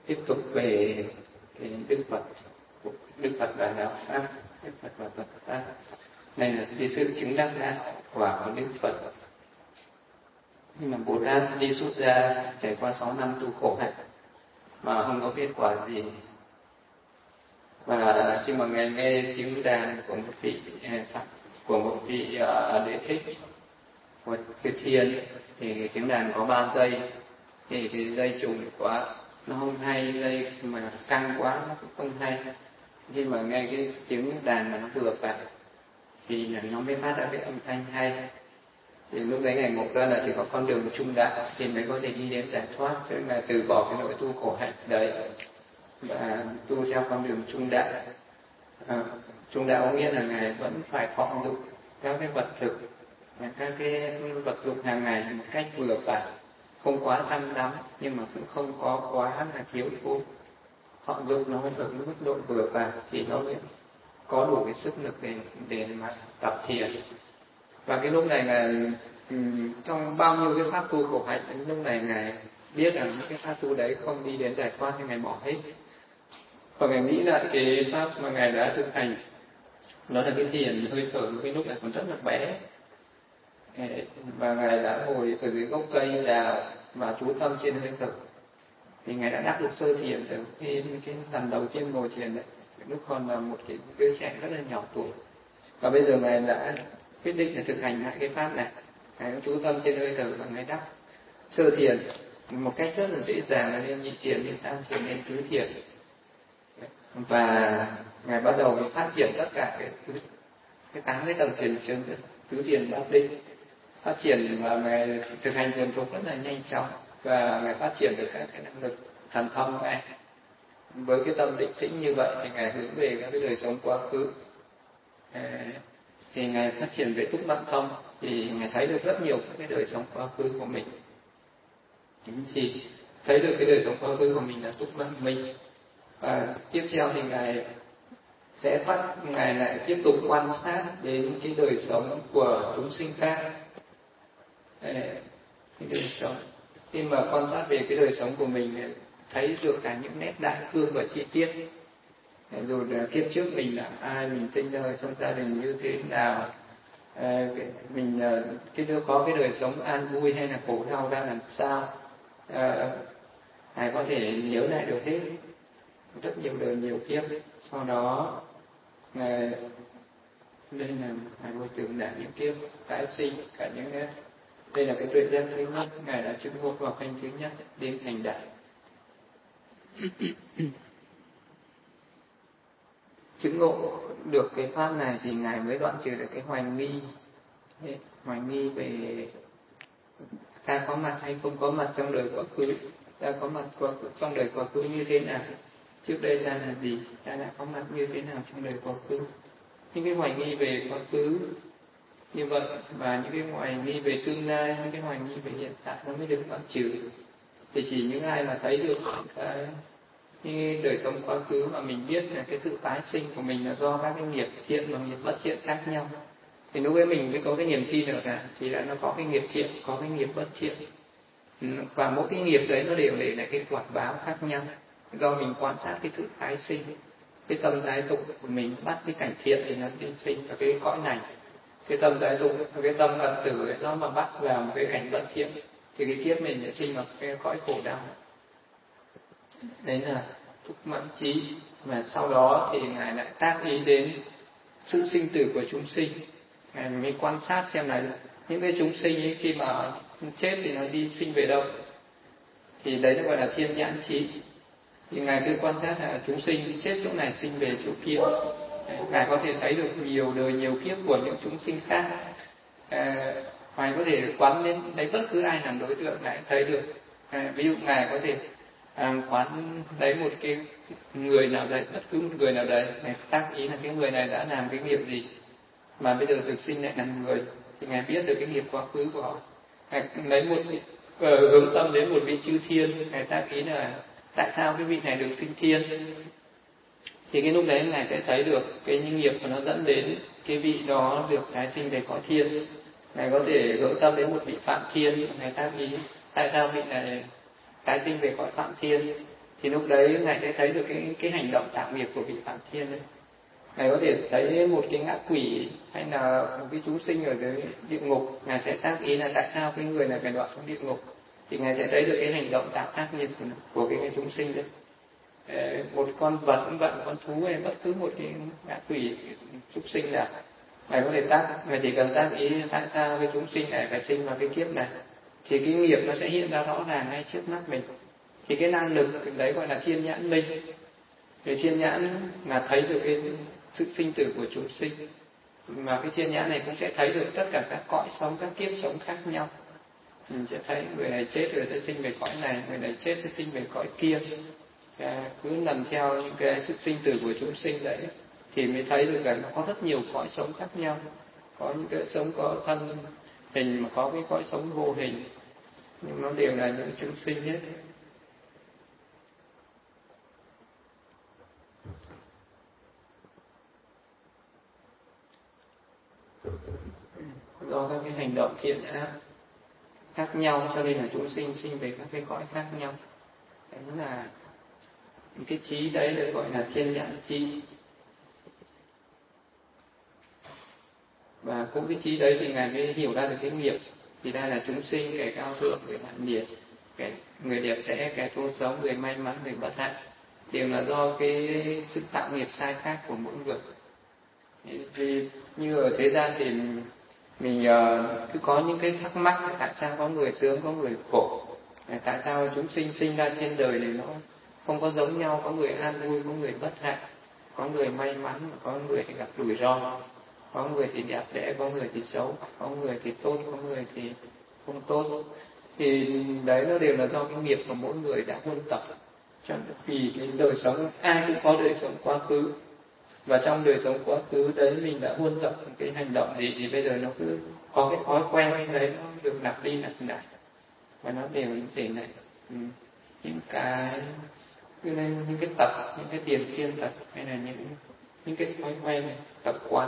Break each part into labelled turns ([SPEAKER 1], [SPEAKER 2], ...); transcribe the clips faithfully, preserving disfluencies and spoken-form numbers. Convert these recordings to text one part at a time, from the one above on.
[SPEAKER 1] tiếp tục về cái Đức Phật, Đức Phật và đạo pháp, Đức Phật và Phật pháp. Đây là cái sự chứng đắc đạo quả của Đức Phật. Nhưng mà Bồ Tát đi xuất gia trải qua sáu năm tu khổ hạnh mà không có kết quả gì. Và khi mà ngài nghe tiếng đàn của một vị của một vị uh, đế thích, một cái thiền, thì cái tiếng đàn có ba dây, thì cái dây trùng quá nó không hay, dây mà căng quá nó cũng không hay. Khi mà nghe cái tiếng đàn mà nó vừa phải thì nó mới phát ra cái âm thanh hay. Thì lúc đấy ngài ngộ ra là chỉ có con đường trung đạo thì mới có thể đi đến giải thoát, cho nên là từ bỏ cái nỗi tu khổ hạnh đấy và tu theo con đường trung đạo. À, trung đạo có nghĩa là ngài vẫn phải thọ dụng các cái vật thực, các cái vật dụng hàng ngày một cách vừa phải, không quá tham đắm nhưng mà cũng không có quá là thiếu thốn. Thọ dụng nó ở mức độ vừa phải thì nó mới có đủ cái sức lực để để mà tập thiền. Và cái lúc này là um, trong bao nhiêu cái pháp tu khổ hạnh, đến lúc này ngài biết rằng những cái pháp tu đấy không đi đến giải thoát thì ngài bỏ hết. Và ngài nghĩ lại cái pháp mà ngài đã thực hành, nó là cái thiền hơi thở cái lúc này còn rất là bé. Và ngài đã ngồi ở dưới gốc cây đào và chú tâm trên hơi thở, thì ngài đã đắc được sơ thiền từ cái cái lần đầu tiên ngồi thiền đấy, lúc còn là một cái đứa trẻ rất là nhỏ tuổi. Và bây giờ ngài đã quyết định là thực hành lại cái pháp này, ngài chú tâm trên hơi thở và ngài đắc sơ thiền một cách rất là dễ dàng, là nên nhị thiền, nên tam thiền, nên tứ thiền. Và ngài bắt đầu phát triển tất cả cái thứ cái tám cái tầng thiền chứng, tứ thiền bát định phát triển, và ngài thực hành thuần thục rất là nhanh chóng, và ngài phát triển được các cái năng lực thần thông này. Với cái tâm định tĩnh như vậy thì ngài hướng về các cái đời sống quá khứ, thì ngài phát triển về túc mạng thông, thì ngài thấy được rất nhiều các cái đời sống quá khứ của mình. Thì thấy được cái đời sống quá khứ của mình là túc mạng minh. Và tiếp theo thì ngài sẽ phát ngài lại tiếp tục quan sát đến cái đời sống của chúng sinh khác. Cái đời sống, khi mà quan sát về cái đời sống của mình, thấy được cả những nét đại cương và chi tiết, rồi là kiếp trước mình là ai, mình sinh ra trong gia đình như thế nào, à, mình cái đứa có cái đời sống an vui hay là khổ đau ra làm sao, à, ngài có thể nhớ lại được hết rất nhiều đời nhiều kiếp. Sau đó ngài đây là ngài vô tưởng đạt những kiếp tái sinh cả những nét. Đây là cái tuệ giác thứ nhất, ngài đã chứng ngộ vào canh thứ nhất đến thành đại. Chứng ngộ được cái pháp này thì ngài mới đoạn trừ được cái hoài nghi, hoài nghi về ta có mặt hay không có mặt trong đời quá khứ, ta có mặt trong đời quá khứ như thế nào, trước đây ta là gì, ta đã có mặt như thế nào trong đời quá khứ. Những cái hoài nghi về quá khứ như vậy, và những cái hoài nghi về tương lai, những cái hoài nghi về hiện tại nó mới được đoạn trừ. Thì chỉ những ai mà thấy được cái như đời sống quá khứ mà mình biết là cái sự tái sinh của mình là do các cái nghiệp thiện và nghiệp bất thiện khác nhau, thì lúc ấy mình mới có cái niềm tin được là thì là nó có cái nghiệp thiện, có cái nghiệp bất thiện, và mỗi cái nghiệp đấy nó đều để lại cái quả báo khác nhau. Do mình quan sát cái sự tái sinh, cái tâm tái tục của mình bắt cái cảnh thiện thì nó đi sinh ở cái cõi này, cái tâm tái tục, cái tâm ẩn tử ấy, nó mà bắt vào một cái cảnh bất thiện thì cái kiếp mình sẽ sinh vào cái cõi khổ đau. Đấy là túc mãn trí. Và sau đó thì ngài lại tác ý đến sự sinh tử của chúng sinh, ngài mới quan sát xem là những cái chúng sinh ấy, khi mà chết thì nó đi sinh về đâu, thì đấy nó gọi là thiên nhãn trí. Thì ngài cứ quan sát là chúng sinh chết chỗ này sinh về chỗ kia, ngài có thể thấy được nhiều đời nhiều kiếp của những chúng sinh khác. À, ngài có thể quán đến đấy bất cứ ai làm đối tượng ngài thấy được. À, ví dụ ngài có thể à, quán đấy một cái người nào đấy, bất cứ một người nào đấy, ngài tác ý là cái người này đã làm cái nghiệp gì mà bây giờ thực sinh lại làm người, thì ngài biết được cái nghiệp quá khứ của họ. Ngài lấy một uh, hướng tâm đến một vị chư thiên, ngài tác ý là tại sao cái vị này được sinh thiên, thì cái lúc đấy ngài sẽ thấy được cái những nghiệp mà nó dẫn đến cái vị đó được tái sinh về cõi thiên. Ngài có thể hướng tâm đến một vị phạm thiên, ngài tác ý tại sao vị này tái sinh về cõi phạm thiên, thì lúc đấy ngài sẽ thấy được cái cái hành động tạo nghiệp của vị Phạm Thiên ấy. Ngài có thể thấy một cái ngã quỷ hay là một cái chúng sinh ở dưới địa ngục, ngài sẽ tác ý là tại sao cái người này phải đọa xuống địa ngục, thì ngài sẽ thấy được cái hành động tạo ác nghiệp của, của cái, cái chúng sinh đấy. Một con vật cũng vậy, một con thú hay bất cứ một cái ngã quỷ chúng sinh nào, ngài có thể tác, ngài chỉ cần tác ý tại sao cái chúng sinh này phải sinh vào cái kiếp này, thì cái nghiệp nó sẽ hiện ra rõ ràng ngay trước mắt mình. Thì cái năng lực đấy gọi là thiên nhãn minh. Cái thiên nhãn là thấy được cái sự sinh tử của chúng sinh, mà cái thiên nhãn này cũng sẽ thấy được tất cả các cõi sống, các kiếp sống khác nhau. Mình sẽ thấy người này chết rồi sẽ sinh về cõi này, người này chết sẽ sinh về cõi kia. Cứ lần theo những cái sự sinh tử của chúng sinh đấy thì mới thấy được là nó có rất nhiều cõi sống khác nhau. Có những cái sống có thân hình, mà có cái cõi sống vô hình, nhưng nó đều là những chúng sinh hết. Do các cái hành động thiện ác khác nhau cho nên là chúng sinh sinh về các cái cõi khác nhau. Đấy là cái trí đấy được gọi là thiên nhãn trí. Và cũng cái trí đấy thì ngài mới hiểu ra được cái nghiệp. Thì đây là chúng sinh, kẻ cao thượng, người hoạn nhiệt, kẻ người đẹp đẽ, kẻ thô xấu, người may mắn, người bất hạnh, đều là do cái sự tạo nghiệp sai khác của mỗi người. Vì như ở thế gian thì mình uh, cứ có những cái thắc mắc tại sao có người sướng, có người khổ, tại sao chúng sinh sinh ra trên đời này nó không có giống nhau, có người an vui, có người bất hạnh, có người may mắn, có người thì gặp rủi ro, có người thì đẹp đẽ, có người thì xấu, có người thì tốt, có người thì không tốt. Thì đấy nó đều là do cái nghiệp của mỗi người đã huân tập. Cho nên vì cái đời sống, ai cũng có đời sống quá khứ, và trong đời sống quá khứ đấy mình đã huân tập cái hành động gì thì bây giờ nó cứ có cái thói quen đấy, nó được lặp đi lặp lại, và nó đều như thế này. Ừ. Những cái nên những cái tập, những cái tiền thiên tập, hay là những những cái thói quen tập quán,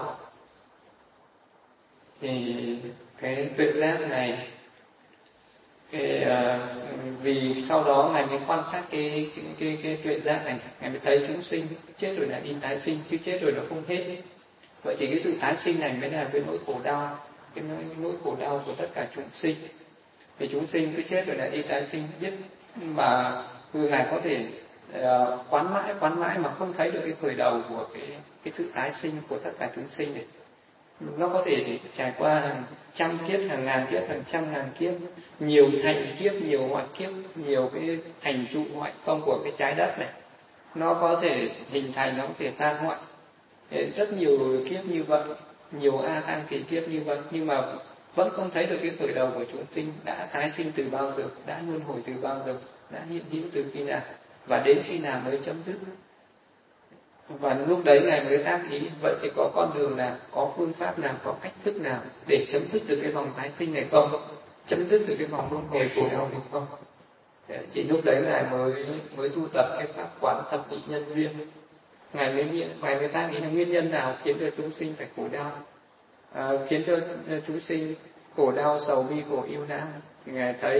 [SPEAKER 1] thì cái tuệ giác này cái, uh, vì sau đó ngài mới quan sát cái cái cái, cái tuệ giác này, ngài mới thấy chúng sinh chết rồi là đi tái sinh, chứ chết rồi nó không hết. Vậy thì cái sự tái sinh này mới là cái nỗi khổ đau, cái nỗi, nỗi khổ đau của tất cả chúng sinh. Thì chúng sinh cứ chết rồi lại đi tái sinh, biết mà ngài có thể uh, quán mãi quán mãi mà không thấy được cái khởi đầu của cái cái sự tái sinh của tất cả chúng sinh này. Nó có thể trải qua hàng trăm kiếp, hàng ngàn kiếp, hàng trăm ngàn kiếp, nhiều thành kiếp, nhiều hoại kiếp, nhiều cái thành trụ hoại không của cái trái đất này. Nó có thể hình thành, nó có thể tan hoại. Rất nhiều kiếp như vậy, nhiều a tăng kỳ kiếp như vậy, nhưng mà vẫn không thấy được cái khởi đầu của chúng sinh đã tái sinh từ bao giờ, đã luân hồi từ bao giờ, đã hiện hữu từ khi nào, và đến khi nào mới chấm dứt. Và lúc đấy ngài mới tác ý, vậy thì có con đường nào, có phương pháp nào, có cách thức nào để chấm dứt được cái vòng tái sinh này không, chấm dứt được cái vòng luân hồi khổ đau này không? Chỉ lúc đấy ngài mới mới tu tập cái pháp quán thập nhị nhân duyên. Ngài mới ngài mới tác ý là nguyên nhân nào khiến cho chúng sinh phải khổ đau, à, khiến cho chúng sinh khổ đau, sầu bi khổ yêu não. Thì ngài thấy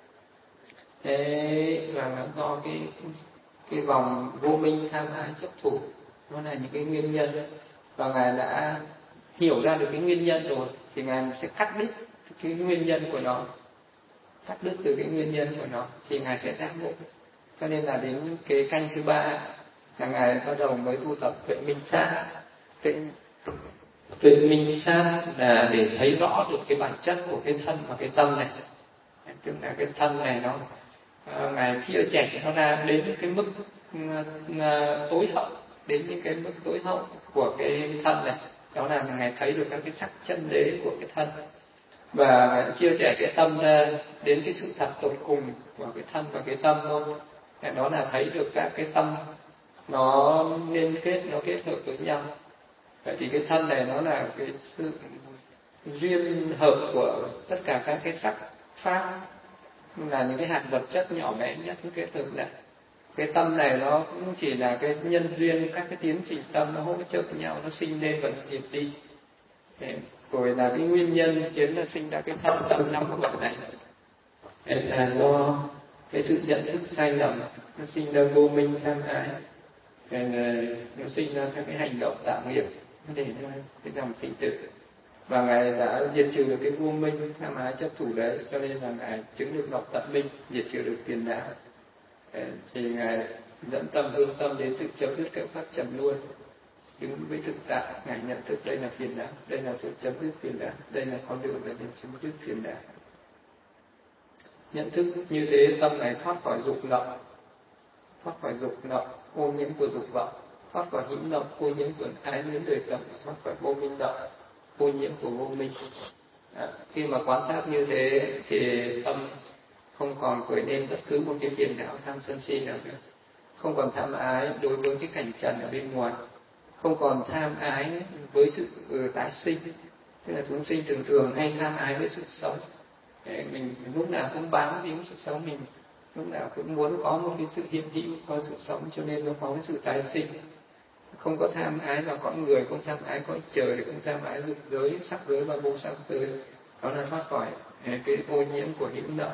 [SPEAKER 1] thế là do cái cái vòng vô minh tham ái chấp thủ, nó là những cái nguyên nhân, và ngài đã hiểu ra được cái nguyên nhân rồi thì ngài sẽ cắt đứt cái nguyên nhân của nó, cắt đứt từ cái nguyên nhân của nó thì ngài sẽ giác ngộ. Cho nên là đến cái canh thứ ba là ngài bắt đầu mới tu tập tuệ minh sát. Tuệ, tuệ minh sát là để thấy rõ được cái bản chất của cái thân và cái tâm này, tức là cái thân này nó uh, ngài chia sẻ nó ra đến cái mức uh, tối hậu, đến những cái mức tối hậu của cái thân này, đó là ngài thấy được các cái sắc chân đế của cái thân, và ngài chia sẻ cái tâm ra đến cái sự thật tột cùng của cái thân và cái tâm thôi. Đó là thấy được các cái tâm nó liên kết, nó kết hợp với nhau. Vậy thì cái thân này nó là cái sự duyên hợp của tất cả các cái sắc pháp, là những cái hạt vật chất nhỏ bé nhất những cái thực này. Cái tâm này nó cũng chỉ là cái nhân duyên, các cái tiến trình tâm nó hỗ trợ nhau, nó sinh lên và nó diệt đi. Rồi là cái nguyên nhân khiến nó sinh ra cái thân tâm năm quẩn này. Là do cái sự nhận thức sai lầm, nó sinh ra vô minh tham ái, nó sinh ra các cái hành động tạo nghiệp để cho cái dòng sinh tử. Và ngài đã diệt trừ được cái vô minh tham ái chấp thủ đấy, cho nên là ngài chứng được độc tận minh, diệt trừ được phiền não. Thì ngài dẫn tâm hướng tâm đến sự chấm dứt các pháp trần luôn, đứng với thực tại. Ngài nhận thức đây là phiền não, đây là sự chấm dứt phiền não, đây là con đường để chấm dứt phiền não. Nhận thức như thế, tâm này thoát khỏi dục lậu, thoát khỏi dục lậu ô nhiễm của dục vọng, thoát khỏi hữu lậu ô nhiễm của ái luyến đời sống, thoát khỏi vô minh lậu ô nhiễm của vô minh. À, khi mà quan sát như thế thì tâm không còn khởi lên bất cứ một cái phiền não tham sân si nào nữa, không còn tham ái đối với cái cảnh trần ở bên ngoài, không còn tham ái với sự ừ, tái sinh. Tức là chúng sinh thường thường hay tham ái với sự sống. Để mình lúc nào cũng bám víu sự sống, mình lúc nào cũng muốn có một cái sự hiện hữu, có sự sống, cho nên nó có cái sự tái sinh. Không có tham ái vào cõi người, không tham ái cõi trời, không tham ái dục giới, sắc giới và vô sắc giới. Đó là thoát khỏi cái ô nhiễm của hữu lậu.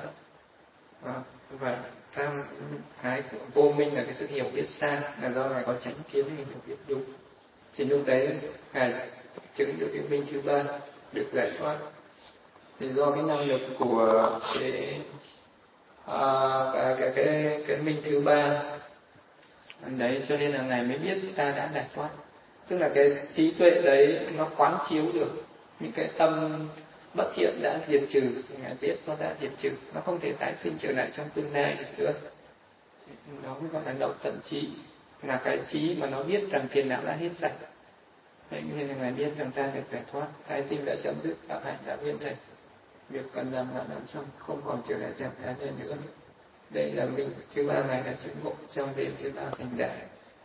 [SPEAKER 1] Và tham ái của vô minh là cái sự hiểu biết sai, là do ngài có chánh kiến hiểu biết đúng. Thì lúc đấy ngài chứng được cái minh thứ ba, được giải thoát. Thì do cái năng lực của cái à, cái, cái cái cái minh thứ ba đấy, cho nên là ngài mới biết ta đã giải thoát. Tức là cái trí tuệ đấy nó quán chiếu được những cái tâm bất thiện đã diệt trừ, ngài biết nó đã diệt trừ, nó không thể tái sinh trở lại trong tương lai được nữa. Đó mới gọi là độc tận trí, là cái trí mà nó biết rằng phiền não đã hết sạch. Đấy, nên là ngài biết rằng ta được giải thoát, tái sinh đã chấm dứt, phạm hạnh đã viên thành, việc cần làm đã làm xong, không còn trở lại trạng thái này nữa. Đây là minh thứ ba ngài đã chứng ngộ trong đêm thứ ba thành đại.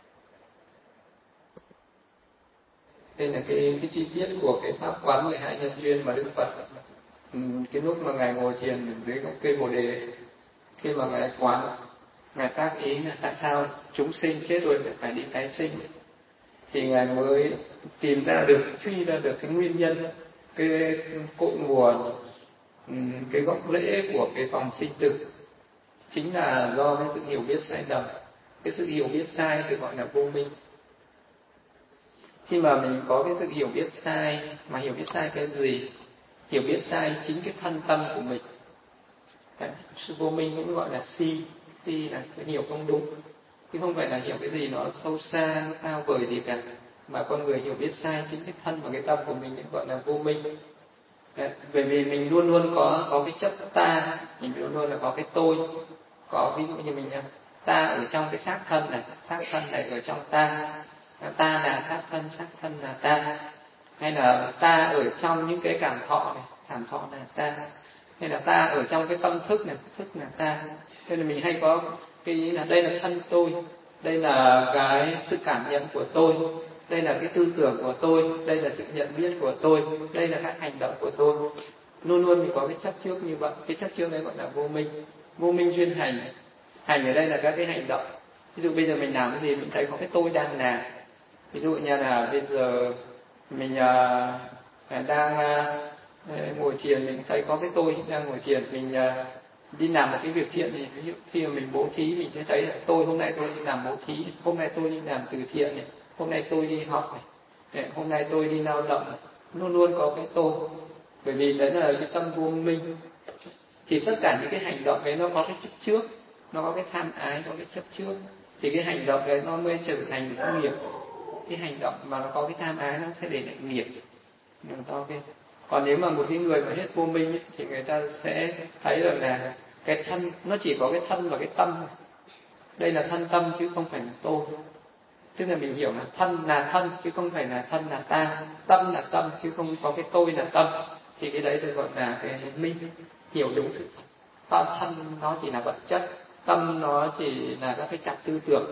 [SPEAKER 1] Đây là cái, cái chi tiết của cái pháp quán mười hai nhân duyên mà Đức Phật ừ, cái lúc mà ngài ngồi thiền dưới gốc cây Bồ Đề, khi mà ngài quán, ngài tác ý là tại sao chúng sinh chết rồi phải đi tái sinh, thì ngài mới tìm ra được, suy ra được cái nguyên nhân, cái cội nguồn, cái gốc rễ của cái vòng sinh tử chính là do cái sự hiểu biết sai lầm. Cái sự hiểu biết sai thì gọi là vô minh. Khi mà mình có cái sự hiểu biết sai, mà hiểu biết sai cái gì? Hiểu biết sai chính cái thân tâm của mình. Sự vô minh cũng gọi là si. Si là cái hiểu không đúng, chứ không phải là hiểu cái gì nó sâu xa, nó cao vời gì cả. Mà con người hiểu biết sai chính cái thân và cái tâm của mình cũng gọi là vô minh. Đấy, bởi vì mình luôn luôn có có cái chấp ta, mình luôn luôn là có cái tôi. Có ví dụ như mình ta ở trong cái xác thân này, xác thân này ở trong ta, ta là xác thân, xác thân là ta, hay là ta ở trong những cái cảm thọ này, cảm thọ là ta, hay là ta ở trong cái tâm thức này, thức là ta. Nên là mình hay có cái ý là đây là thân tôi, đây là cái sự cảm nhận của tôi, đây là cái tư tưởng của tôi, đây là sự nhận biết của tôi, đây là các hành động của tôi. Luôn luôn mình có cái chấp trước như vậy. Cái chấp trước đấy gọi là vô minh. Vô minh duyên hành. Hành ở đây là các cái hành động. Ví dụ bây giờ mình làm cái gì mình thấy có cái tôi đang làm. Ví dụ như là bây giờ mình uh, đang uh, ngồi thiền, mình thấy có cái tôi đang ngồi thiền, mình uh, đi làm một cái việc thiện thì ví dụ khi mà mình bố thí, mình sẽ thấy là tôi hôm nay tôi đi làm bố thí, hôm nay tôi đi làm từ thiện này, hôm nay tôi đi học này, hôm nay tôi đi lao động này. Luôn luôn có cái tôi, bởi vì đấy là cái tâm vô minh. Thì tất cả những cái hành động đấy nó có cái chấp trước, nó có cái tham ái, có cái chấp trước, thì cái hành động đấy nó mới trở thành cái nghiệp. Cái hành động mà nó có cái tham ái nó sẽ để lại nghiệp. Do cái... Còn nếu mà một cái người mà hết vô minh ấy, thì người ta sẽ thấy rằng là cái thân nó chỉ có cái thân và cái tâm. Đây là thân tâm chứ không phải là tôi. Tức là mình hiểu là thân là thân chứ không phải là thân là ta, tâm là tâm chứ không có cái tôi là tâm. Thì cái đấy được gọi là cái minh, hiểu đúng sự thật. Thân nó chỉ là vật chất, tâm nó chỉ là các cái trạc tư tưởng,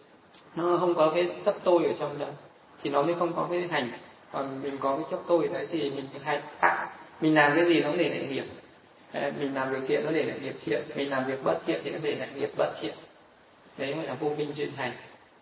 [SPEAKER 1] nó không có cái chấp tôi ở trong đó, thì nó mới không có cái hành. Còn mình có cái chấp tôi đấy thì mình hành tạo, mình làm cái gì nó để lại nghiệp. Mình làm việc thiện nó để lại nghiệp thiện, mình làm việc bất thiện thì nó để lại nghiệp bất thiện. Đấy gọi là vô minh duyên hành.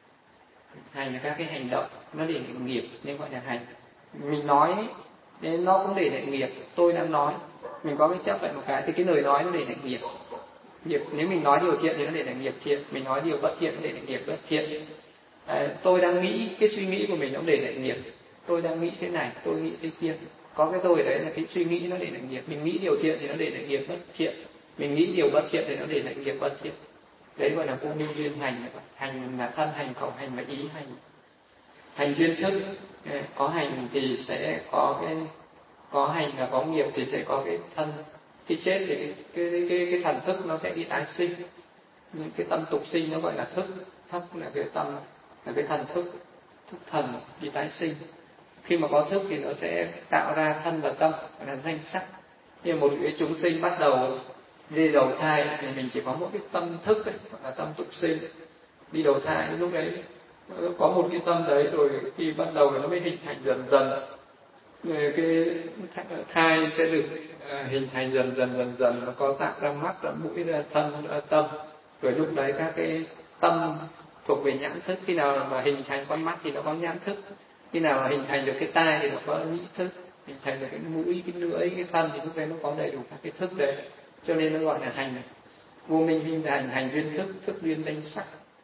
[SPEAKER 1] Hành là các cái hành động nó để lại nghiệp nên gọi là hành. Mình nói nên nó cũng để lại nghiệp. Tôi đang nói, mình có cái chấp lại một cái thì cái lời nói nó để lại nghiệp. Nghiệp, nếu mình nói điều thiện thì nó để là nghiệp thiện, mình nói điều bất thiện nó để là nghiệp bất thiện. À, tôi đang nghĩ, cái suy nghĩ của mình nó để là nghiệp. Tôi đang nghĩ thế này, tôi nghĩ thế kia. Có cái tôi đấy là cái suy nghĩ nó để là nghiệp. Mình nghĩ điều thiện thì nó để là nghiệp bất thiện. Mình nghĩ điều bất thiện thì nó để là nghiệp bất thiện. Đấy gọi là vô minh duyên hành. Hành là thân, hành khẩu, hành và ý, hành. Hành duyên thức, có hành thì sẽ có cái, có hành là có nghiệp thì sẽ có cái thân. Khi chết thì cái cái cái, cái thần thức nó sẽ đi tái sinh. Những cái tâm tục sinh nó gọi là thức, thức là cái tâm, là cái thần thức, thức thần đi tái sinh. Khi mà có thức thì nó sẽ tạo ra thân và tâm, gọi là danh sắc. Như một cái chúng sinh bắt đầu đi đầu thai thì mình chỉ có một cái tâm thức ấy, gọi là tâm tục sinh. Đi đầu thai lúc đấy có một cái tâm đấy, rồi khi bắt đầu nó mới hình thành dần dần. Rồi cái thai sẽ được hình thành dần dần dần dần, nó có tạo ra mắt, ra mũi, ra thân, ra tâm. Rồi lúc đấy các cái tâm thuộc về nhãn thức, khi nào mà hình thành con mắt thì nó có nhãn thức, khi nào mà hình thành được cái tai thì nó có nhĩ thức, hình thành được cái mũi, cái lưỡi, cái thân thì lúc đấy nó có đầy đủ các cái thức đấy. Cho nên nó gọi là hành vô minh hình thành, hành duyên thức, thức duyên danh sắc.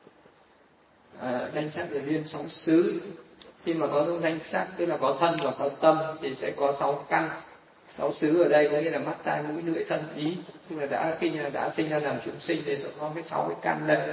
[SPEAKER 1] À, danh sắc là duyên sáu xứ. Khi mà có danh sắc tức là có thân và có tâm thì sẽ có sáu căn. Sáu xứ ở đây có nghĩa là mắt, tai, mũi, lưỡi, thân, ý. Nhưng mà đã khi mà đã sinh ra làm chúng sinh thì sẽ có cái sáu cái căn đây.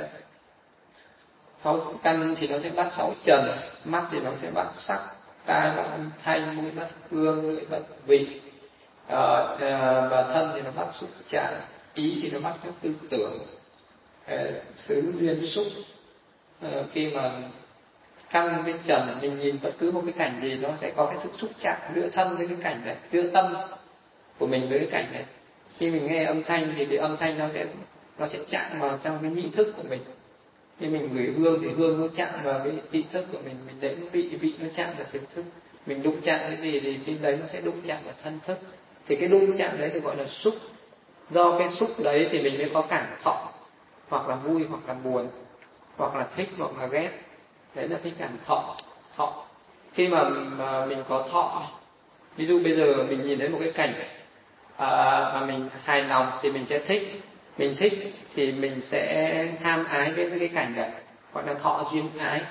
[SPEAKER 1] Sáu căn thì nó sẽ bắt sáu trần. Mắt thì nó sẽ bắt sắc, tai bắt âm thanh, mũi bắt hương, lưỡi bắt vị, à, à, và thân thì nó bắt xúc chạm, ý thì nó bắt các tư tưởng. À, xứ duyên xúc. À, khi mà căn với trần, mình nhìn bất cứ một cái cảnh gì nó sẽ có cái sự xúc chạm giữa thân với cái cảnh này, giữa tâm của mình với cái cảnh này. Khi mình nghe âm thanh thì cái âm thanh nó sẽ nó sẽ chạm vào trong cái nhĩ thức của mình. Khi mình ngửi hương thì hương nó chạm vào cái vị thức của mình, mình đến vị vị nó chạm vào thực thức. Mình đụng chạm cái gì thì khi đấy nó sẽ đụng chạm vào thân thức. Thì cái đụng chạm đấy được gọi là xúc. Do cái xúc đấy thì mình mới có cảm thọ, hoặc là vui hoặc là buồn, hoặc là thích hoặc là ghét. Đấy là cái cảm thọ. Thọ. Khi mà, mà mình có thọ, ví dụ bây giờ mình nhìn thấy một cái cảnh à, mà mình hài lòng thì mình sẽ thích. Mình thích thì mình sẽ tham ái với cái cảnh đấy, gọi là thọ duyên ái.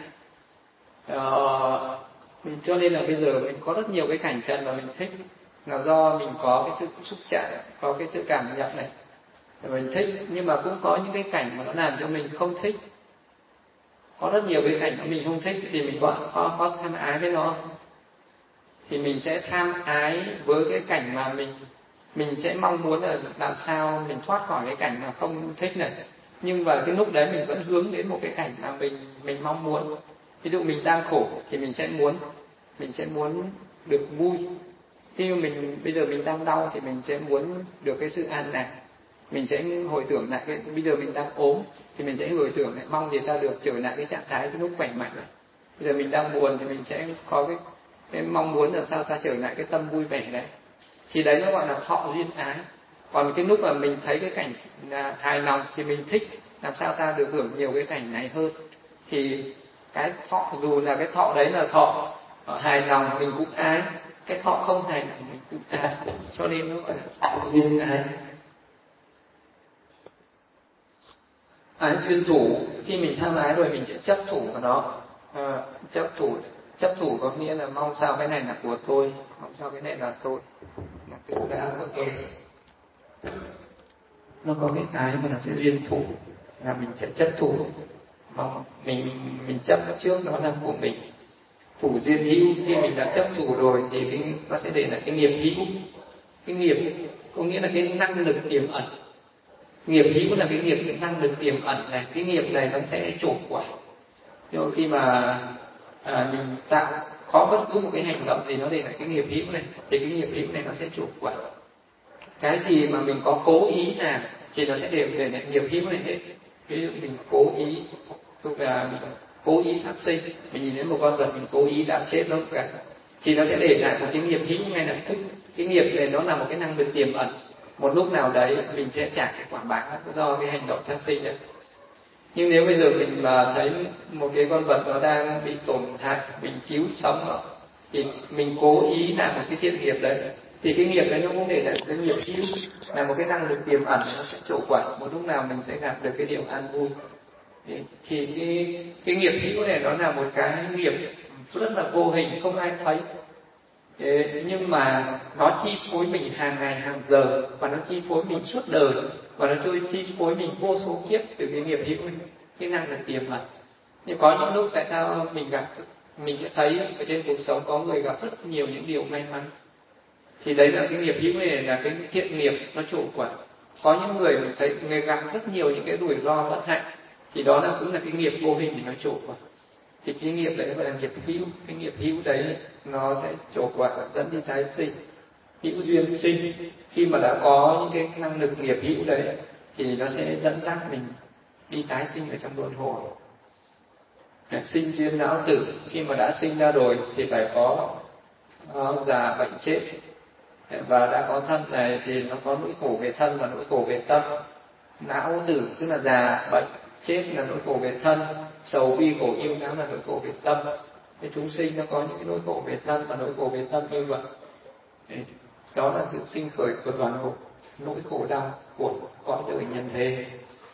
[SPEAKER 1] Ờ, cho nên là bây giờ mình có rất nhiều cái cảnh trần mà mình thích là do mình có cái sự xúc chạm, có cái sự cảm nhận này, mình thích. Nhưng mà cũng có những cái cảnh mà nó làm cho mình không thích. Có rất nhiều cái cảnh mà mình không thích thì mình có, có, có tham ái với nó. Thì mình sẽ tham ái với cái cảnh mà mình mình sẽ mong muốn là làm sao mình thoát khỏi cái cảnh mà không thích này. Nhưng vào cái lúc đấy mình vẫn hướng đến một cái cảnh mà mình mình mong muốn. Ví dụ mình đang khổ thì mình sẽ muốn mình sẽ muốn được vui. Khi mà mình bây giờ mình đang đau thì mình sẽ muốn được cái sự an lạc. Mình sẽ hồi tưởng lại cái bây giờ mình đang ốm thì mình sẽ hồi tưởng lại mong gì ta được trở lại cái trạng thái cái lúc khỏe mạnh. Bây giờ mình đang buồn thì mình sẽ có cái, cái mong muốn làm sao ta trở lại cái tâm vui vẻ đấy. Thì đấy nó gọi là thọ duyên ái. Còn cái lúc mà mình thấy cái cảnh là hài lòng thì mình thích làm sao ta được hưởng nhiều cái cảnh này hơn. Thì cái thọ, dù là cái thọ đấy là thọ hài lòng mình cũng ái, cái thọ không hài lòng mình cũng ái, cho nên nó gọi là thọ duyên ái. Ái duyên thủ, khi mình tham ái rồi mình sẽ chấp thủ vào đó. À, chấp thủ chấp thủ có nghĩa là mong sao cái này là của tôi, mong sao cái này là tôi, là cái đã của tôi. Nó có cái ái mà là cái duyên thủ, là mình sẽ chấp thủ, mong mình mình chấp trước nó là của mình. Thủ duyên hữu, khi mình đã chấp thủ rồi thì cái, nó sẽ để lại cái nghiệp hữu. Cái nghiệp có nghĩa là cái năng lực tiềm ẩn. Nghiệp hữu là cái nghiệp, cái năng lực tiềm ẩn này, cái nghiệp này nó sẽ trổ quả. Rồi khi mà à, mình tạo có bất cứ một cái hành động gì nó để lại cái nghiệp hữu này, thì cái nghiệp hữu này nó sẽ trổ quả. Cái gì mà mình có cố ý làm thì nó sẽ đều để lại nghiệp hữu này hết. Ví dụ mình cố ý, tức là mình cố ý sát sinh, mình nhìn thấy một con vật mình cố ý đã chết nó cả, thì nó sẽ để lại một cái nghiệp hữu ngay lập tức. Cái nghiệp này nó là một cái năng lực tiềm ẩn. Một lúc nào đấy mình sẽ trả cái quả báo do cái hành động sát sinh đấy. Nhưng nếu bây giờ mình mà thấy một cái con vật nó đang bị tổn hại, mình cứu sống nó, thì mình cố ý làm một cái thiện nghiệp đấy, Thì cái nghiệp đấy nó cũng để là cái nghiệp hữu, là một cái năng lực tiềm ẩn, nó sẽ trổ quả một lúc nào mình sẽ gặp được cái điều an vui. Thì, thì cái, cái nghiệp hữu này nó là một cái nghiệp rất là vô hình, không ai thấy. Thế, nhưng mà nó chi phối mình hàng ngày hàng giờ, và nó chi phối mình suốt đời, và nó chi phối mình vô số kiếp từ cái nghiệp hữu này, cái năng lực tiềm ẩn. Nhưng có những lúc tại sao mình gặp, mình sẽ thấy ở trên cuộc sống có người gặp rất nhiều những điều may mắn, thì đấy là cái nghiệp hữu này, là cái thiện nghiệp nó trổ quả. Có những người mình thấy người gặp rất nhiều những cái rủi ro bất hạnh, thì đó là cũng là cái nghiệp vô hình để nó trổ quả. Thì cái nghiệp đấy gọi là nghiệp hữu. Cái nghiệp hữu đấy nó sẽ trổ quả dẫn đi tái sinh, hữu duyên sinh. Khi mà đã có những cái năng lực nghiệp hữu đấy thì nó sẽ dẫn dắt mình đi tái sinh ở trong luân hồi. Sinh duyên não tử, khi mà đã sinh ra rồi thì phải có uh, già bệnh chết, và đã có thân này thì nó có nỗi khổ về thân và nỗi khổ về tâm. Não tử tức là già bệnh chết là nỗi khổ về thân, sầu bi khổ yêu não là nỗi khổ về tâm. Cái chúng sinh nó có những cái nỗi khổ về thân và nỗi khổ về tâm như vậy. Đó là sự sinh khởi của toàn bộ nỗi khổ đau của cõi đời nhân thế.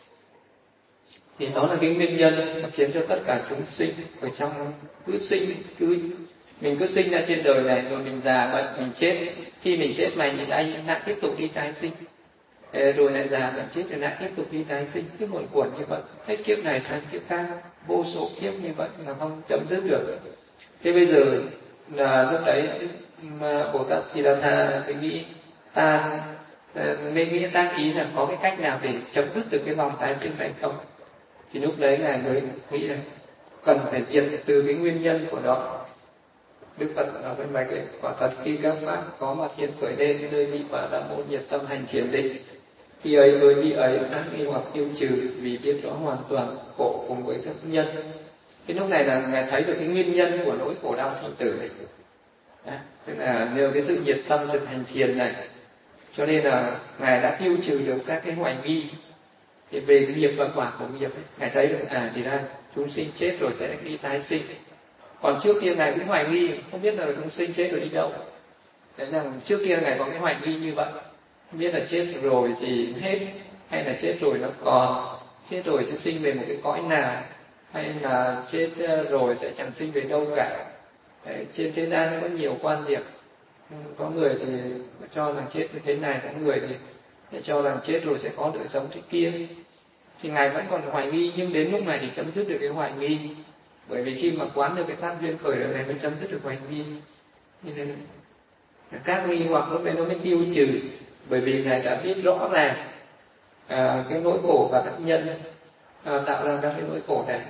[SPEAKER 1] Thì đó là cái nguyên nhân mà khiến cho tất cả chúng sinh ở trong cứ sinh cứ mình cứ sinh ra trên đời này, rồi mình già bệnh mình chết. Khi mình chết này thì anh lại tiếp tục đi tái sinh, rồi lại già bệnh chết rồi lại tiếp tục đi tái sinh, cứ luẩn quẩn như vậy, hết kiếp này sang kiếp khác, vô số kiếp như vậy mà không chấm dứt được. Thế bây giờ là lúc đấy mà Bồ Tát Siddhartha mới nghĩ ta mới nghĩ tác ý là có cái cách nào để chấm dứt được cái vòng tái sinh này không? Thì lúc đấy ngài mới nghĩ là cần phải diệt từ cái nguyên nhân của nó. Đức Phật nói với bài kệ: quả thật khi các pháp có mặt hiện khởi lên nơi vị quả đã môn nhiệt tâm hành thiền định, khi ấy với vị ấy ác nghi hoặc tiêu trừ, vì biết rõ hoàn toàn khổ cùng với các nhân. Cái lúc này là ngài thấy được cái nguyên nhân của nỗi khổ đau sinh tử này. À, tức là nhờ cái sự nhiệt tâm thực hành thiền này, cho nên là ngài đã tiêu trừ được các cái hoài nghi. Thì về cái nghiệp và quả của nghiệp ấy, ngài thấy được à thì ra chúng sinh chết rồi sẽ đi tái sinh. Còn trước kia ngài cũng hoài nghi, không biết là chúng sinh chết rồi đi đâu. Thế rằng trước kia ngài có cái hoài nghi như vậy, không biết là chết rồi thì hết, hay là chết rồi nó còn, chết rồi sẽ sinh về một cái cõi nào, hay là chết rồi sẽ chẳng sinh về đâu cả. Đấy, trên thế gian có nhiều quan điểm, có người thì cho rằng chết như thế này, có người thì để cho rằng chết rồi sẽ có đời sống thế kia. Thì ngài vẫn còn hoài nghi, nhưng đến lúc này thì chấm dứt được cái hoài nghi, bởi vì khi mà quán được cái pháp duyên khởi rồi này mới chấm dứt được hoài nghi. Như thế các nghi hoặc lúc đấy nó mới tiêu trừ, bởi vì ngài đã biết rõ ràng à, cái nỗi khổ và các nhân à, tạo ra các cái nỗi khổ này.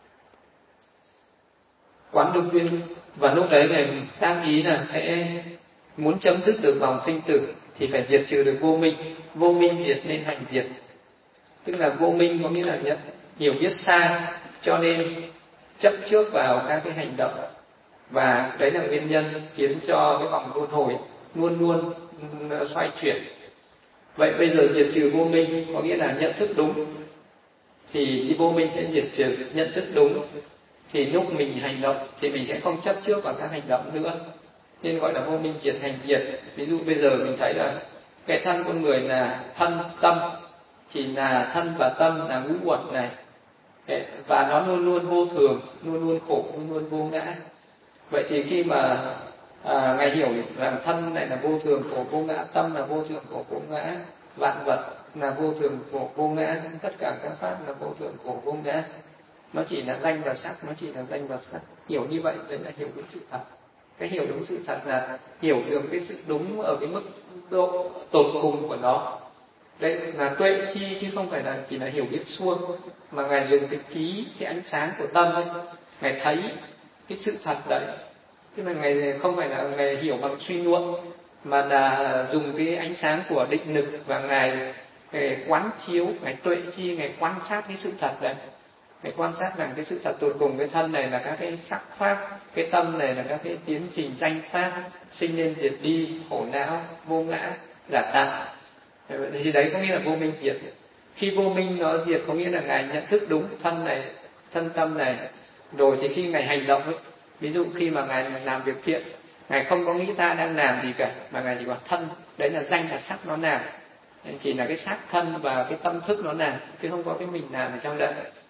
[SPEAKER 1] Quán được duyên, và lúc đấy ngài đang ý là sẽ muốn chấm dứt được vòng sinh tử thì phải diệt trừ được vô minh. Vô minh diệt nên hành diệt, tức là vô minh có nghĩa là nhận hiểu biết sai, cho nên chấp trước vào các cái hành động, và đấy là nguyên nhân khiến cho cái vòng luân hồi luôn luôn xoay chuyển. Vậy bây giờ diệt trừ vô minh có nghĩa là nhận thức đúng, thì cái vô minh sẽ diệt trừ. Nhận thức đúng thì lúc mình hành động thì mình sẽ không chấp trước vào các hành động nữa, nên gọi là vô minh diệt hành diệt. Ví dụ bây giờ mình thấy là cái thân con người là thân tâm, thì là thân và tâm là ngũ uẩn này, và nó luôn luôn vô thường, luôn luôn khổ, luôn luôn vô ngã. Vậy thì khi mà à, ngài hiểu rằng thân này là vô thường khổ vô ngã, tâm là vô thường khổ vô ngã, vạn vật là vô thường khổ vô ngã, tất cả các pháp là vô thường khổ vô ngã, nó chỉ là danh và sắc, nó chỉ là danh và sắc. Hiểu như vậy đấy là hiểu đúng sự thật. Cái hiểu đúng sự thật là hiểu được cái sự đúng ở cái mức độ tột cùng của nó. Đây là tuệ chi, chứ không phải là chỉ là hiểu biết suông, mà ngài dùng cái trí, cái ánh sáng của tâm ấy, ngài thấy cái sự thật đấy. Tức là ngài không phải là ngài hiểu bằng suy luận, mà là dùng cái ánh sáng của định lực, và ngài, ngài quán chiếu, ngài tuệ chi, ngài quan sát cái sự thật đấy. Ngài quan sát rằng cái sự thật tột cùng, cái thân này là các cái sắc pháp, cái tâm này là các cái tiến trình danh pháp, sinh lên diệt đi, khổ não, vô ngã, giả tạo. Thì đấy có nghĩa là vô minh diệt. Khi vô minh nó diệt có nghĩa là ngài nhận thức đúng thân này, thân tâm này, rồi thì khi ngài hành động ấy, ví dụ khi mà ngài làm việc thiện, Ngài không có nghĩ ta đang làm gì cả, mà Ngài chỉ có thân, đấy là danh là sắc nó làm, chỉ là cái xác thân và cái tâm thức nó làm, chứ không có cái mình làm ở trong đấy.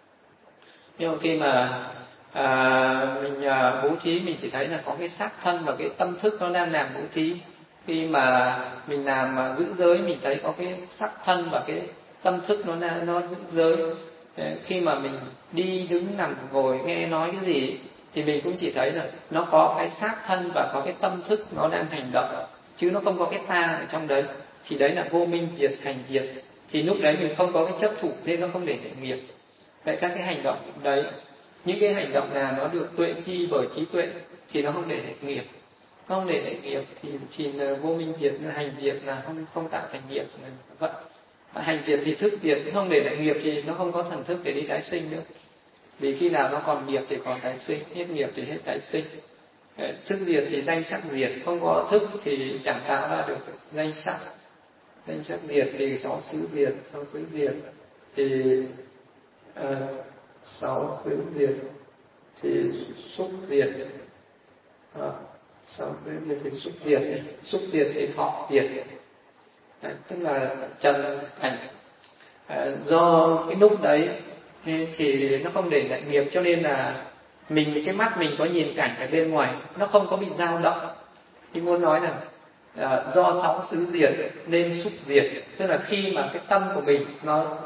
[SPEAKER 1] Nhưng mà khi mà à, mình à, bố thí, mình chỉ thấy là có cái xác thân và cái tâm thức nó đang làm bố thí. Khi mà mình làm mà giữ giới, mình thấy có cái xác thân và cái tâm thức nó là nó giữ giới. Khi mà mình đi đứng nằm ngồi nghe nói cái gì thì mình cũng chỉ thấy là nó có cái xác thân và có cái tâm thức nó đang hành động, chứ nó không có cái ta ở trong đấy. Thì đấy là vô minh diệt hành diệt. Thì lúc đấy mình không có cái chấp thủ nên nó không để lại nghiệp. Vậy các cái hành động đấy, những cái hành động nào nó được tuệ chi bởi trí tuệ thì nó không để lại nghiệp. Nó không để lại nghiệp thì thì vô minh diệt, hành diệt là không không tạo thành nghiệp. Vậy hành diệt thì thức diệt, không để lại nghiệp thì nó không có thần thức để đi tái sinh nữa. Vì khi nào nó còn nghiệp thì còn tái sinh, hết nghiệp thì hết tái sinh. Thức diệt thì danh sắc diệt, không có thức thì chẳng tạo ra được danh sắc. Danh sắc diệt thì sáu xứ diệt, sáu xứ diệt thì uh, sáu xứ diệt thì xúc diệt, uh, sáu xứ diệt thì xúc diệt, xúc diệt thì thọ diệt. À, tức là trần cảnh. À, do cái lúc đấy thì nó không để lại nghiệp, cho nên là mình, cái mắt mình có nhìn cảnh ở bên ngoài nó không có bị dao động. Thì muốn nói là à, do sáu xứ diệt nên xúc diệt, tức là khi mà cái tâm của mình nó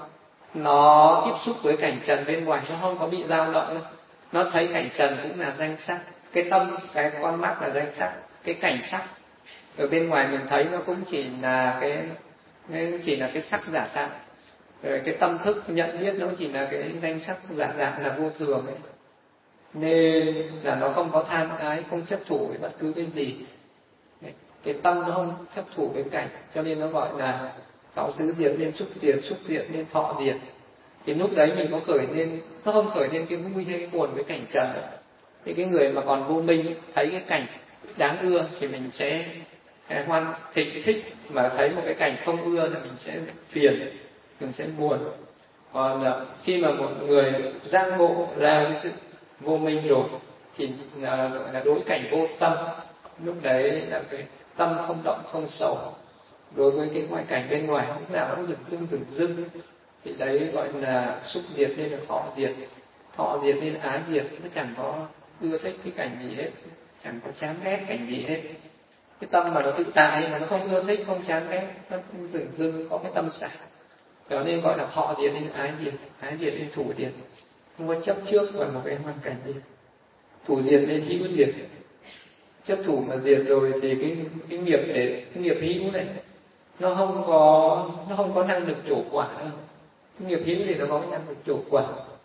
[SPEAKER 1] nó tiếp xúc với cảnh trần bên ngoài, nó không có bị dao động nữa. Nó thấy cảnh trần cũng là danh sắc, cái tâm, cái con mắt là danh sắc, cái cảnh sắc ở bên ngoài mình thấy nó cũng chỉ là cái, cái chỉ là cái sắc giả tạo. Rồi cái tâm thức nhận biết nó chỉ là cái danh sắc giả dạng, là vô thường ấy. Nên là nó không có tham ái, không chấp thủ với bất cứ cái gì. Cái tâm nó không chấp thủ cái cảnh, cho nên nó gọi là sáu xứ diệt nên xúc diệt, xúc diệt nên thọ diệt. Thì lúc đấy mình có khởi lên, nó không khởi lên cái vui hay cái buồn với cảnh trần. Thì cái người mà còn vô minh thấy cái cảnh đáng ưa thì mình sẽ hoan thịnh thích, mà thấy một cái cảnh không ưa thì mình sẽ phiền, mình sẽ buồn. Còn khi mà một người giác ngộ ra cái sự vô minh rồi thì là, là đối cảnh vô tâm. Lúc đấy là cái tâm không động không sầu đối với cái ngoại cảnh bên ngoài, lúc nào nó dừng dưng dừng dưng. Thì đấy gọi là xúc diệt nên là thọ diệt, thọ diệt nên là ái diệt. Nó chẳng có ưa thích cái cảnh gì hết, chẳng có chán ghét cảnh gì hết. Cái tâm mà nó tự tại mà nó không ưa thích, không chán ghét, nó dừng dưng có cái tâm xả, đó nên gọi là thọ diệt nên ái diệt, ái diệt nên thủ diệt, không có chấp trước vào một cái hoàn cảnh gì. Thủ diệt nên hữu diệt, chấp thủ mà diệt rồi thì cái cái nghiệp để cái nghiệp hữu này nó không có nó không có năng lực trổ quả đâu. Cái nghiệp hữu thì nó có cái năng lực trổ quả.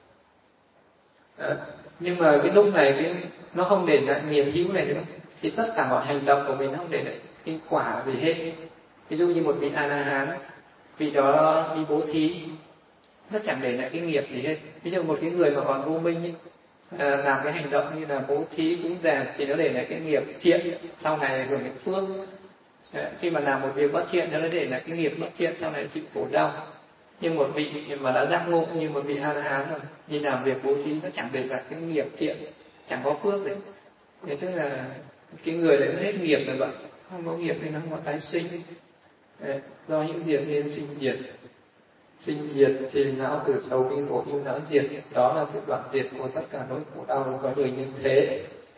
[SPEAKER 1] À, nhưng mà cái lúc này cái nó không để lại nghiệp hữu này nữa, thì tất cả mọi hành động của mình nó không để lại cái quả gì hết. Ví dụ như một vị A La Hán, vị đó đi bố thí, nó chẳng để lại cái nghiệp gì hết. Ví dụ một cái người mà còn vô minh ấy, à, làm cái hành động như là bố thí cúng dường thì nó để lại cái nghiệp thiện, sau này hưởng cái phước. À, khi mà làm một việc bất thiện thì nó để lại cái nghiệp bất thiện, sau này chịu khổ đau. Nhưng một vị mà đã giác ngộ như một vị A La Hán rồi, đi làm việc bố thí nó chẳng để lại cái nghiệp thiện, chẳng có phước gì. Thế tức là cái người đấy hết nghiệp rồi vậy, không có nghiệp nên nó không có tái sinh. À, do hữu diệt nên sinh diệt, sinh diệt thì não tử sầu bi khổ ưu não diệt, đó là sự đoạn diệt của tất cả nỗi khổ đau có đời như thế.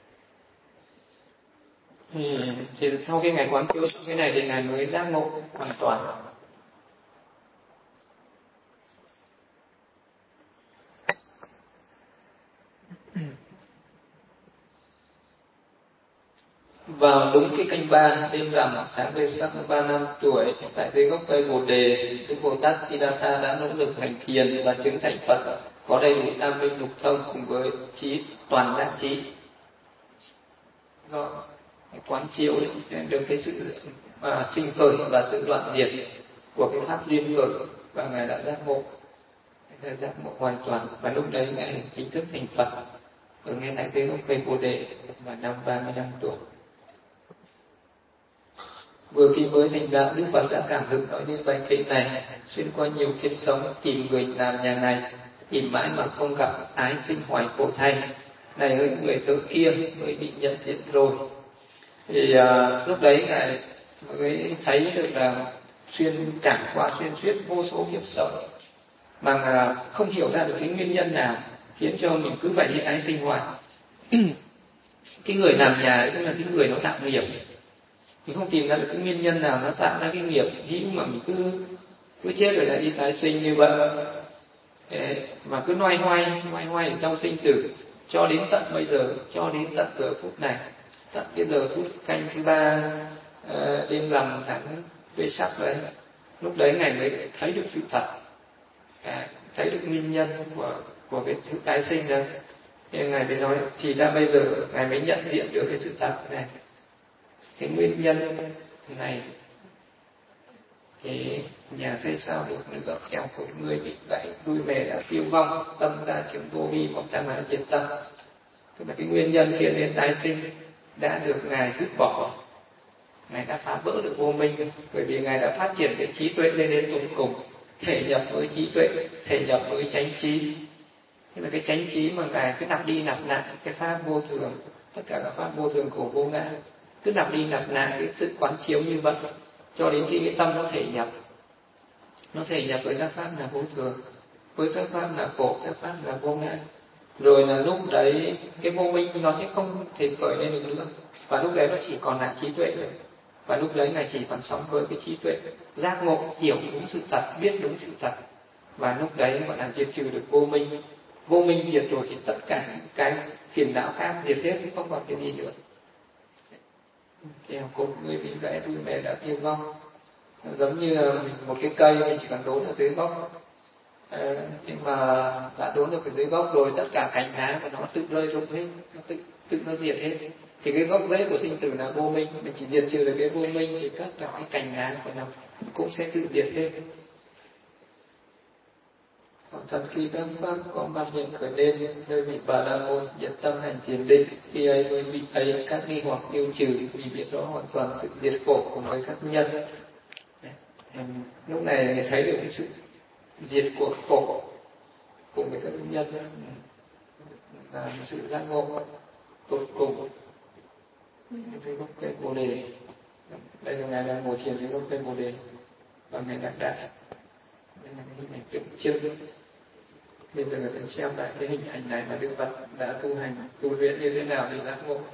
[SPEAKER 1] Thì, thì sau cái ngày quán chiếu cái này thì ngài mới giác ngộ hoàn toàn. Vào đúng cái canh ba đêm rằm tháng về sắc ba năm tuổi, tại dưới gốc cây Bồ đề, Đức Bồ Tát Siddhartha đã nỗ lực hành thiền và chứng thành Phật, có đầy đủ tam minh lục thông cùng với trí toàn giác trí. Do quán chiếu được cái sự à, sinh khởi và sự đoạn diệt của cái pháp duyên khởi, và ngài đã giác ngộ, ngài giác ngộ hoàn toàn, và lúc đấy ngài chính thức thành Phật ở ngay tại dưới gốc cây Bồ đề vào năm ba mươi lăm tuổi. Vừa khi mới thành đạo, Đức Phật đã cảm hứng nói đến bài kệ này: xuyên qua nhiều kiếp sống tìm người làm nhà này, tìm mãi mà không gặp, ái sinh hoài khổ thay. Này hỡi người thợ kia, mới bị nhận diện rồi. Thì à, lúc đấy ngài mới thấy được là xuyên trải qua xuyên suốt vô số kiếp sống mà à, không hiểu ra được cái nguyên nhân nào khiến cho mình cứ phải đi tái sinh hoài. Cái người làm nhà ấy, tức là cái người nó tạo nghiệp, mình không tìm ra được cái nguyên nhân nào nó tạo ra cái nghiệp hữu mà mình cứ cứ chết rồi lại đi tái sinh như vậy. Đấy, mà cứ loay hoay loay hoay ở trong sinh tử cho đến tận bây giờ, cho đến tận giờ phút này, tận cái giờ phút canh thứ ba uh, đêm rằm tháng Vê Sắc đấy, lúc đấy ngài mới thấy được sự thật, à, thấy được nguyên nhân của của cái sự tái sinh đấy. Nên ngài mới nói, thì ra bây giờ ngài mới nhận diện được cái sự thật này, cái nguyên nhân này. Thì nhà xây sao được nữa, kẻo cột người bị gãy, đuôi mề đã tiêu vong, tâm ra chứng vô vi, một trăm là diệt tâm. Tức là cái nguyên nhân khiến đến tái sinh đã được ngài dứt bỏ, ngài đã phá vỡ được vô minh, bởi vì ngài đã phát triển cái trí tuệ lên đến tột cùng, thể nhập với trí tuệ, thể nhập với chánh trí. Tức là cái chánh trí mà ngài cứ nạp đi nạp lại cái pháp vô thường, tất cả các pháp vô thường của vô ngã, cứ nạp đi nạp lại cái sự quán chiếu như vậy, cho đến khi cái tâm nó thể nhập, nó thể nhập với các pháp là vô thường, với các pháp là khổ, các pháp là vô ngã. Rồi là lúc đấy cái vô minh nó sẽ không thể khởi lên được nữa, và lúc đấy nó chỉ còn là trí tuệ rồi. Và lúc đấy ngài chỉ còn sống với cái trí tuệ, giác ngộ, hiểu đúng sự thật, biết đúng sự thật. Và lúc đấy gọi là diệt trừ được vô minh. Vô minh diệt rồi thì tất cả những cái phiền não khác diệt hết, không còn cái gì nữa. Kẻo cột người bị gãy, đuôi mề đã tiêu vong. Giống như một cái cây mình chỉ cần đốn ở dưới gốc, à, nhưng mà đã đốn được ở dưới gốc rồi, tất cả cành lá của nó tự rơi rụng hết, nó tự tự nó diệt hết. Thì cái gốc rễ của sinh tử là vô minh, mình chỉ diệt trừ được cái vô minh thì tất cả cái cành lá của nó cũng sẽ tự diệt hết. Thật khi các pháp có mặt hiện khởi lên, nơi vị Bà La Môn diệt tâm hành thiền định, khi ấy với vị ấy các nghi hoặc tiêu trừ, vì biết rõ hoàn toàn sự diệt khổ của mấy các nhân. Lúc này thấy được cái sự diệt của khổ của mấy các nhân là sự giác ngộ tột cùng. Cái gốc cây bồ đề, đây là ngài đang ngồi thiền dưới gốc cây bồ đề và ngài đắc đại. Đây là cái hình ảnh tượng trưng. Bây giờ người ta xem lại cái hình ảnh này mà Đức Phật đã tu hành, tu luyện như thế nào để giác ngộ,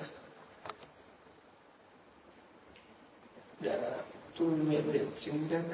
[SPEAKER 1] để tu luyện để chứng đắc.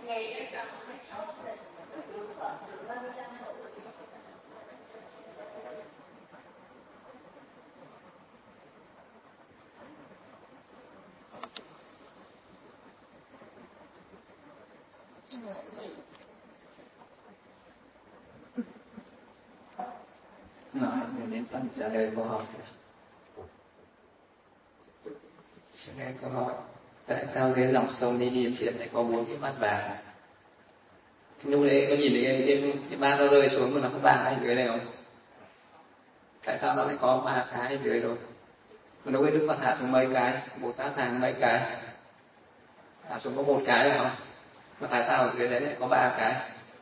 [SPEAKER 1] Nói đến phần trả lời câu hỏi. Sẽ nghe câu hỏi tại sao cái dòng sông đi Điền Thiện lại có bốn cái bát vàng? Lúc đấy có nhìn thấy cái, cái, cái bát nó rơi xuống mà nó có ba cái dưới này không? Tại sao nó lại có ba cái dưới rồi? Mà lúc ấy Đức Phật hạ xuống mấy cái, Bồ Tát hạ mấy cái, hạ xuống có một cái phải không? Mà tại sao ở dưới đấy lại có ba cái?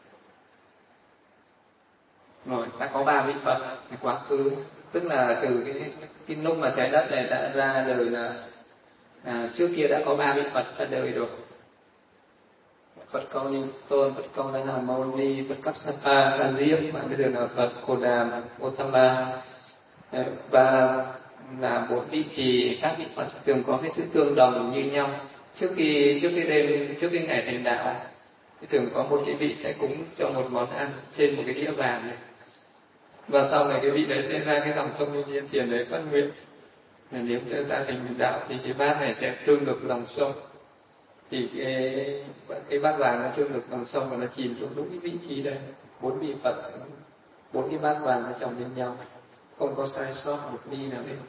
[SPEAKER 1] Rồi, đã có ba vị Phật cái quá khứ, tức là từ cái, cái lúc mà trái đất này đã ra đời là à, trước kia đã có ba vị Phật ra đời rồi. Phật Câu Ni Tôn, Phật Câu La Hàm Mâu Ni, Phật Kassapa, Phan Diếp, và bây giờ là Phật Cô Đàm, Gotama. Và là bốn vị thì các vị Phật thường có cái sự tương đồng như nhau. Trước khi trước khi đêm trước khi ngày thành đạo thì thường có một cái vị sẽ cúng cho một món ăn trên một cái đĩa vàng này. Và sau này cái vị đấy sẽ ra cái dòng sông Như Nhiên Thiền đấy phát nguyện. Nếu ta thành đạo thì cái bát này sẽ tương được dòng sông. Thì cái cái bát vàng nó tương được dòng sông và nó chìm xuống đúng cái vị trí đây. Bốn vị Phật, bốn cái bát vàng nó chồng lên nhau, không có sai sót một ly nào hết.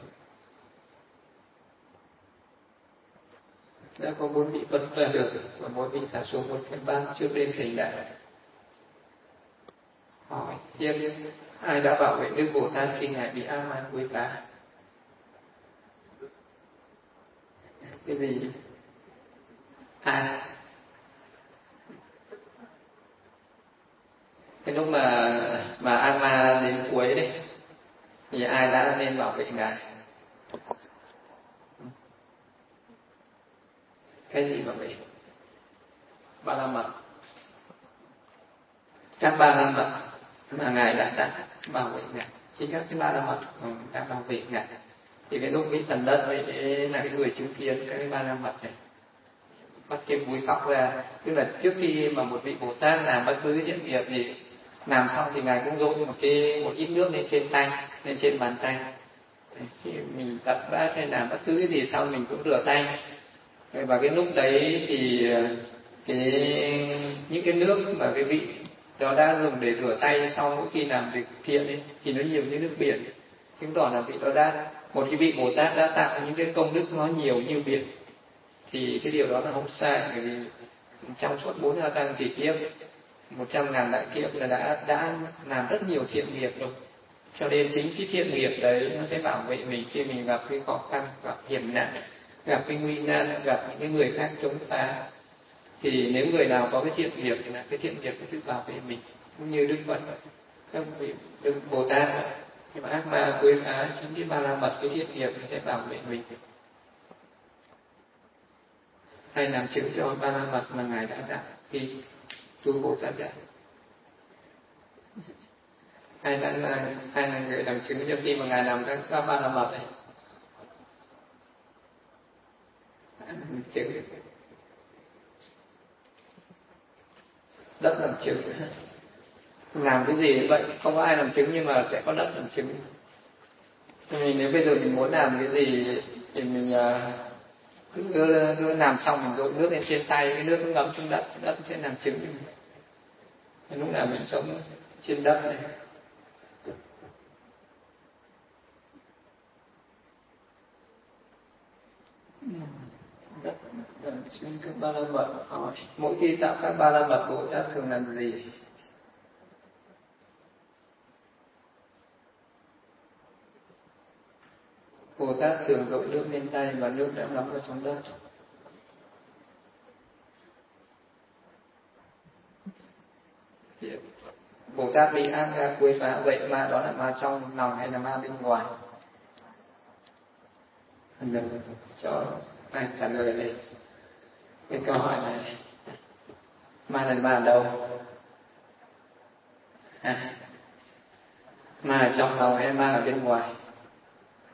[SPEAKER 1] Đã có bốn vị Phật ra được và mỗi vị thả xuống một cái bát trước đêm thành đạo. Hỏi tiếp, ai đã bảo vệ Đức Bồ Tát khi ngài bị ác ma quấy phá? Cái gì? À, cái lúc mà mà ác ma đến cuối đấy thì ai đã nên bảo vệ ngài? Cái gì bảo vệ? Ba la mật. Các ba la mật mà ngài đã đã bảo vệ ngài, chính các cái ba la mật đã bảo vệ ngài. Thì cái lúc cái thần đất ấy là cái người chứng kiến cái ba la mật này bắt cái búi tóc ra, tức là trước khi mà một vị Bồ Tát làm bất cứ chuyện việc gì làm xong thì ngài cũng dội một cái một ít nước lên trên tay, lên trên bàn tay. Khi mình tập bát hay làm bất cứ cái gì xong mình cũng rửa tay. Và cái lúc đấy thì cái những cái nước mà cái vị đó đã dùng để rửa tay sau mỗi khi làm việc thiện ấy, thì nó nhiều như nước biển, chứng tỏ là vị đó đã một cái vị Bồ Tát đã tạo những cái công đức nó nhiều như biển. Thì cái điều đó là không sai, bởi vì trong suốt bốn a tăng kỳ kiếp, một trăm ngàn đại kiếp là đã đã làm rất nhiều thiện nghiệp rồi. Cho nên chính cái thiện nghiệp đấy nó sẽ bảo vệ mình khi mình gặp cái khó khăn, gặp hiểm nạn, gặp cái nguy nan, gặp những cái người khác chống phá. Thì nếu người nào có cái thiện nghiệp thì là cái thiện nghiệp nó sẽ bảo vệ mình, cũng như Đức Phật, các vị Đức Bồ Tát. Nhưng mà ác ma quấy phá, chính cái ba la mật cái thiện nghiệp nó sẽ bảo vệ mình. Hay làm chứng cho ba la mật mà ngài đã đạt khi tu Bồ Tát dạy? Hay là, là hay là người làm chứng cho khi mà ngài làm các, các ba la mật này? Làm chứng đất làm chứng, làm cái gì vậy không có ai làm chứng nhưng mà sẽ có đất làm chứng. Thì nếu bây giờ mình muốn làm cái gì thì mình cứ, cứ, cứ làm xong mình dội nước lên trên tay, cái nước nó ngấm xuống đất, đất sẽ làm chứng. Lúc nào mình sống trên đất này. Đất làm chứng các ba la mật. Hỏi mỗi khi tạo các ba la mật, Bồ Tát thường làm gì? Bồ Tát thường dội nước lên tay và nước đã ngấm vào trong đất. Bồ Tát bị ác ra quấy phá, vậy ma đó là ma trong lòng hay là ma bên ngoài? Được, cho ai trả lời đây cái câu hỏi này. Ma là ma ở đâu? À, ma ở trong lòng hay ma ở bên ngoài?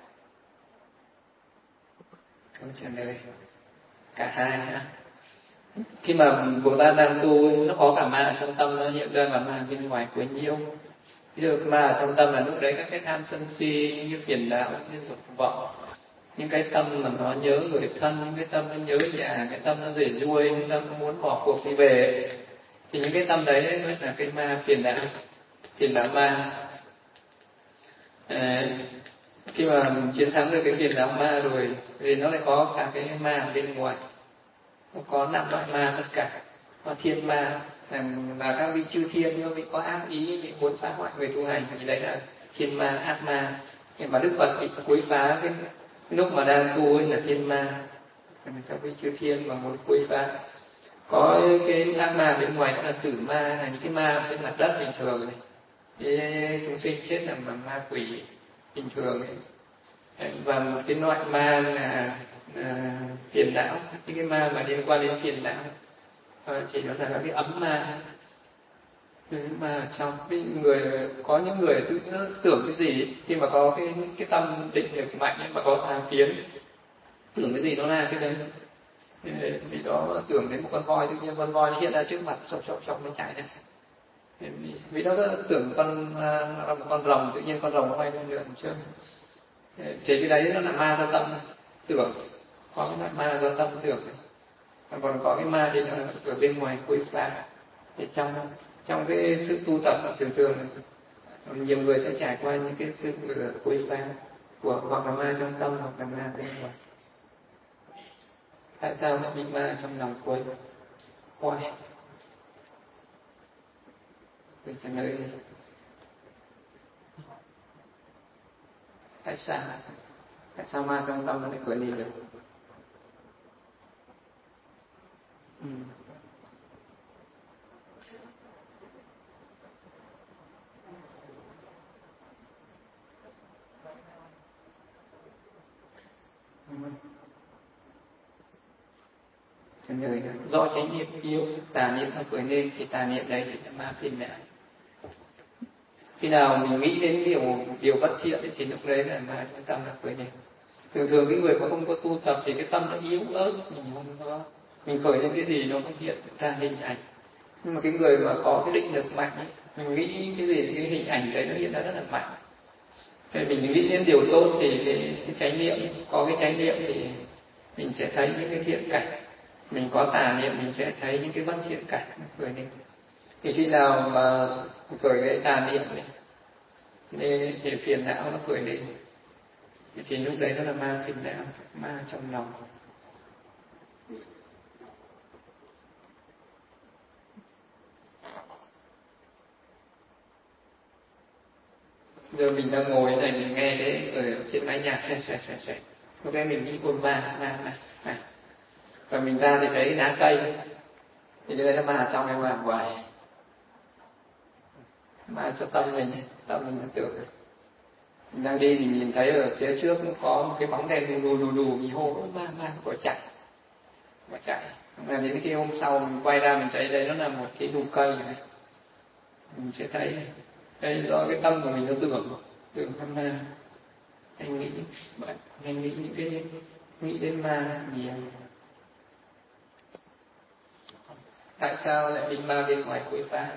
[SPEAKER 1] Câu trả lời cả hai ha. Khi mà Bồ Tát đang tu, nó có cả ma ở trong tâm, nó hiện ra cả ma bên ngoài quấy nhiễu. Ví dụ ma ở trong tâm là lúc đấy các cái tham sân si như phiền não, như dục vọng, những cái tâm mà nó nhớ người thân, những cái tâm nó nhớ nhà, cái tâm nó rể ruôi, cái tâm nó muốn bỏ cuộc đi về, thì những cái tâm đấy mới là cái ma phiền não, phiền não ma. À, khi mà chiến thắng được cái phiền não ma rồi thì nó lại có cả cái ma bên ngoài, nó có năm loại ma tất cả. Có thiên ma là, là các vị chư thiên, nhưng vị có ác ý, vị muốn phá hoại người tu hành, thì đấy là thiên ma, ác ma. Nhưng mà Đức Phật bị quấy phá cái, cái lúc mà đang tu ấy là thiên ma, các vị chư thiên mà muốn quấy phá. Có cái ác ma bên ngoài đó là tử ma, là những cái ma trên mặt đất bình thường này, cái chúng sinh chết là mà ma quỷ bình thường ấy. Và một cái loại ma là à, phiền não, những cái ma mà liên quan đến phiền não, à, thì nó là cái ấm ma. Nhưng mà trong cái người, có những người tự tưởng cái gì khi mà có cái cái tâm định lực mạnh ấy, mà có tà kiến, tưởng cái gì nó là cái đấy. Vì đó tưởng đến một con voi, tự nhiên con voi nó hiện ra trước mặt, sọc sọc sọc nó chạy ra. Vì đó tưởng con là một con rồng, tự nhiên con rồng nó bay lên lượn trước. Thì cái đấy nó là ma do tâm tưởng, có cái ma do tâm tưởng. Còn có cái ma thì nó ở bên ngoài quấy phá. Thì trong trong cái sự tu tập thường thường nhiều người sẽ trải qua những cái sự quấy phá của hoặc là ma trong tâm hoặc là ma bên ngoài. Tại sao nó bị ma trong lòng quấy? Why? Tôi trả lời. Tại sao? Tại sao ma trong tâm nó lại khởi lên được? Ừ. Trả lời là do chánh niệm yếu, tà niệm nó khởi lên, thì tà niệm đấy thì là ma phiền não. Khi nào mình nghĩ đến điều điều bất thiện thì lúc đấy là ma trong tâm nó khởi lên. Thường thường cái người mà không có tu tập thì cái tâm nó yếu ớt, mình không có, mình khởi lên cái gì nó cũng hiện ra hình ảnh. Nhưng mà cái người mà có cái định lực mạnh ấy, mình nghĩ cái gì cái hình ảnh đấy nó hiện ra rất là mạnh. Thế mình nghĩ đến điều tốt thì cái, cái chánh niệm, có cái chánh niệm thì mình sẽ thấy những cái thiện cảnh. Mình có tà niệm mình sẽ thấy những cái bất thiện cảnh khởi lên. Thì khi nào mà khởi cái tà niệm này, nên thì phiền não nó khởi lên, thì lúc đấy nó là ma phiền não, ma trong lòng. Giờ mình đang ngồi này, mình nghe đấy ở trên mái nhà xoẹt xoẹt xoẹt xoẹt, lúc đấy mình nghĩ ôn ma ma ma ma, và mình ra thì thấy lá cây, thì cái đấy là ma trong hay ma ngoài? Ma cho tâm mình, tâm mình tưởng. Mình đang đi thì nhìn thấy ở phía trước có một cái bóng đèn đù đù đù đù, mình hô ma ma, bỏ chạy, bỏ chạy. Mà đến khi hôm sau mình quay ra mình thấy đấy nó là một cái đù cây này, mình sẽ thấy đây do cái tâm của mình nó tưởng, tưởng tham ma, anh nghĩ bạn, anh nghĩ những cái nghĩ đến ma nhiều. Tại sao lại bị ma bên ngoài quấy phá?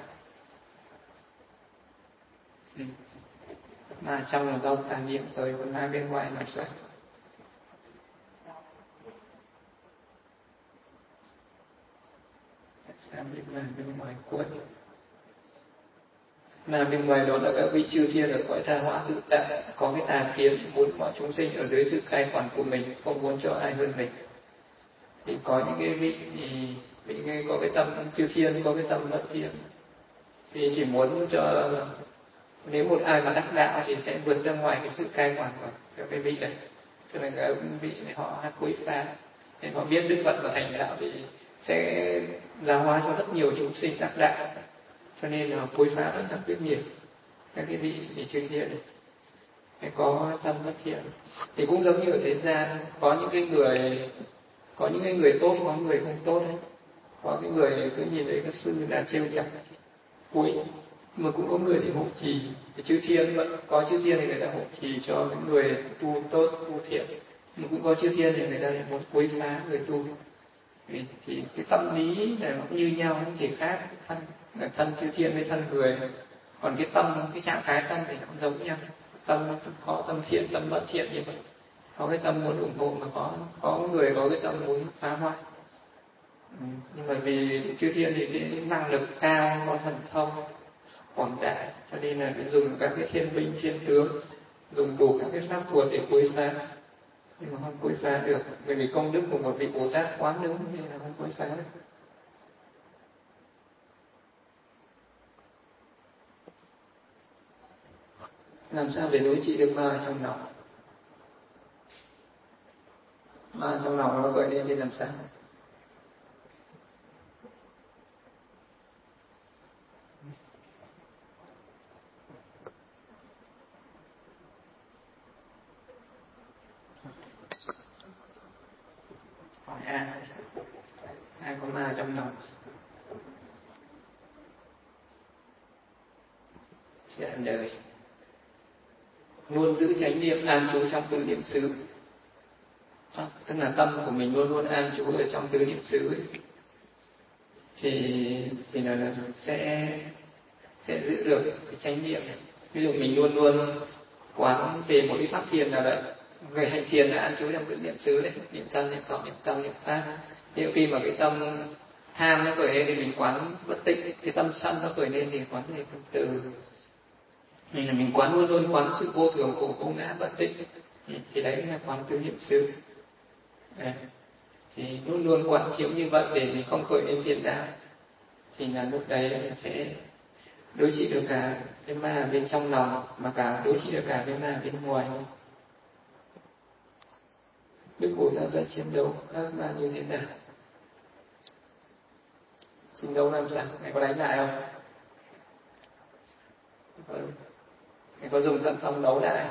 [SPEAKER 1] Ừ. Ma trong là do tà niệm rồi, còn ma bên ngoài là sao? Tại sao bị ma bên ngoài quấy? Ma bên ngoài đó là các vị chư thiên ở cõi tha hóa tự tại, có cái tà kiến muốn mọi chúng sinh ở dưới sự cai quản của mình, không muốn cho ai hơn mình. Thì có những cái vị thì vị có cái tâm chư thiên, có cái tâm bất thiện, thì chỉ muốn cho nếu một ai mà đắc đạo thì sẽ vượt ra ngoài cái sự cai quản của cái vị đấy, cho nên cái vị này họ quấy phá. Nên họ biết Đức Phật mà thành đạo thì sẽ giáo hóa cho rất nhiều chúng sinh đắc đạo, cho nên là quấy phá rất là quyết nhiều. Các cái vị thì chư thiên này có tâm bất thiện, thì cũng giống như ở thế gian có những cái người có những cái người tốt, có người không tốt đấy. Có cái người cứ nhìn thấy các sư là trêu chọc cuối, mà cũng có người thì hộ trì. Thì chư thiên vẫn có chư thiên thì người ta hộ trì cho những người tu tốt, tu thiện, mà cũng có chư thiên thì người ta muốn quấy phá người tu. Vì thì cái tâm lý là nó như nhau, nó chỉ khác thân thân chư thiên với thân người, còn cái tâm, cái trạng thái tâm thì nó cũng giống nhau. Tâm có tâm thiện, tâm bất thiện như vậy, có cái tâm muốn ủng hộ mà có có người có cái tâm muốn phá hoại. Ừ. Nhưng mà vì chư thiên thì cái năng lực cao, có thần thông quảng đại, cho nên là dùng các cái thiên binh thiên tướng, dùng đủ các cái pháp thuật để quấy phá, nhưng mà không quấy phá được, bởi vì công đức của một vị Bồ Tát quá lớn nên là không quấy phá được. Làm sao để đối trị được ma ở trong lòng? Ma trong lòng nó gọi lên thì làm sao? Hỏi ai? Ai có ma trong lòng? Trả lời: luôn giữ chánh niệm an trú trong tứ niệm xứ. À, tức là tâm của mình luôn luôn an trú ở trong tứ niệm xứ ấy. thì thì là, là sẽ sẽ giữ được cái chánh niệm này. Ví dụ mình luôn luôn quán về một cái pháp thiền nào đấy, người hành thiền là an trú trong tứ niệm xứ đấy, niệm tâm, niệm khẩu, niệm tâm, niệm pháp. Nếu khi mà cái tâm tham nó khởi lên thì mình quán bất tịnh, cái tâm sân nó khởi lên thì quán về từ mình là mình quán luôn luôn quán sự vô thường khổ vô ngã bất tịnh, thì đấy là quán tứ niệm xứ. À, thì luôn luôn quán chiếu như vậy để mình không khởi lên phiền não, thì là lúc đấy mình sẽ đối trị được cả cái ma bên trong lòng mà cả đối trị được cả cái ma bên ngoài. Đức Bồ Tát đã chiến đấu các ma như thế nào? Chiến đấu làm sao? Mày có đánh lại không? Vâng. Mày có dùng thần thông đấu lại?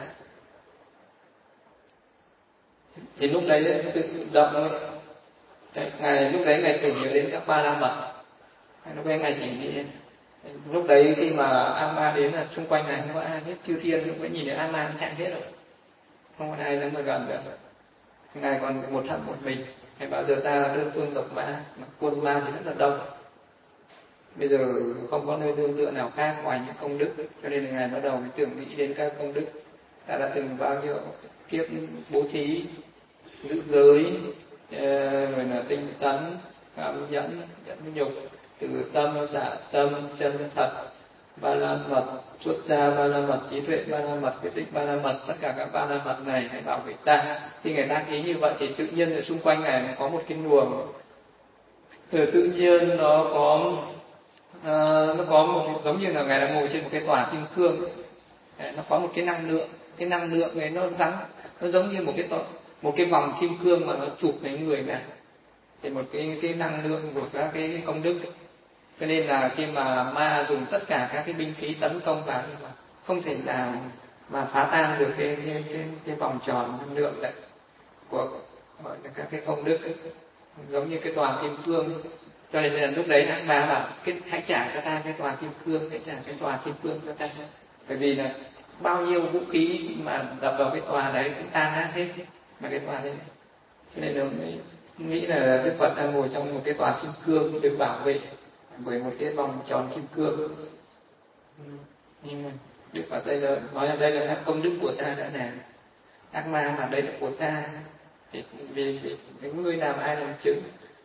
[SPEAKER 1] Thì lúc đấy tự động thôi. Ngài lúc đấy ngài tưởng nhớ đến các ba la mật. Lúc đấy ngài chỉ nghĩ lúc đấy khi mà A Ma đến là xung quanh này không có ai hết, chư thiên lúc đấy nhìn thấy A Ma nó chạy hết rồi, không có ai dám mà gần được. Ngài còn một thân một mình, ngài bao giờ ta đơn phương độc mã, quân ma thì rất là đông. Bây giờ không có nơi nương tựa nào khác ngoài những công đức, cho nên là ngài bắt đầu tưởng nghĩ đến các công đức ta đã từng bao nhiêu kiếp bố thí, giữ giới, rồi là tinh tấn, cảm nhẫn, nhẫn nhục, từ tâm, xả tâm, chân thật, ba la mật, xuất gia ba la mật, trí tuệ ba la mật, quyết định ba la mật, tất cả các ba la mật này hãy bảo vệ ta. Khi người ta nghĩ như vậy thì tự nhiên ở xung quanh ngài có một cái luồng, rồi tự nhiên nó có uh, nó có một giống như là ngài đang ngồi trên một cái tòa kim cương ấy. Nó có một cái năng lượng, cái năng lượng này nó gắn, nó giống như một cái tòa, một cái vòng kim cương mà nó chụp lấy người này, thì một cái cái năng lượng của các cái công đức. Cho nên là khi mà ma dùng tất cả các cái binh khí tấn công vào, nhưng mà không thể nào mà phá tan được cái cái cái, cái vòng tròn năng lượng đấy của gọi là các cái công đức ấy. Giống như cái tòa kim cương. Cho nên là lúc đấy ác ma bảo cái hãy trả cho ta cái tòa kim cương, hãy trả cái tòa kim cương cho ta. Bởi vì là bao nhiêu vũ khí mà đập vào cái tòa đấy cũng tan nát hết mà cái tòa đấy. Cho nên là mới nghĩ là Đức Phật đang ngồi trong một cái tòa kim cương được bảo vệ bởi một cái vòng tròn kim cương. Nhưng mà Đức Phật đây là nói là đây là các công đức của ta đã làm, ác ma mà đây là của ta, thì vì, vì những người làm ai làm chứng,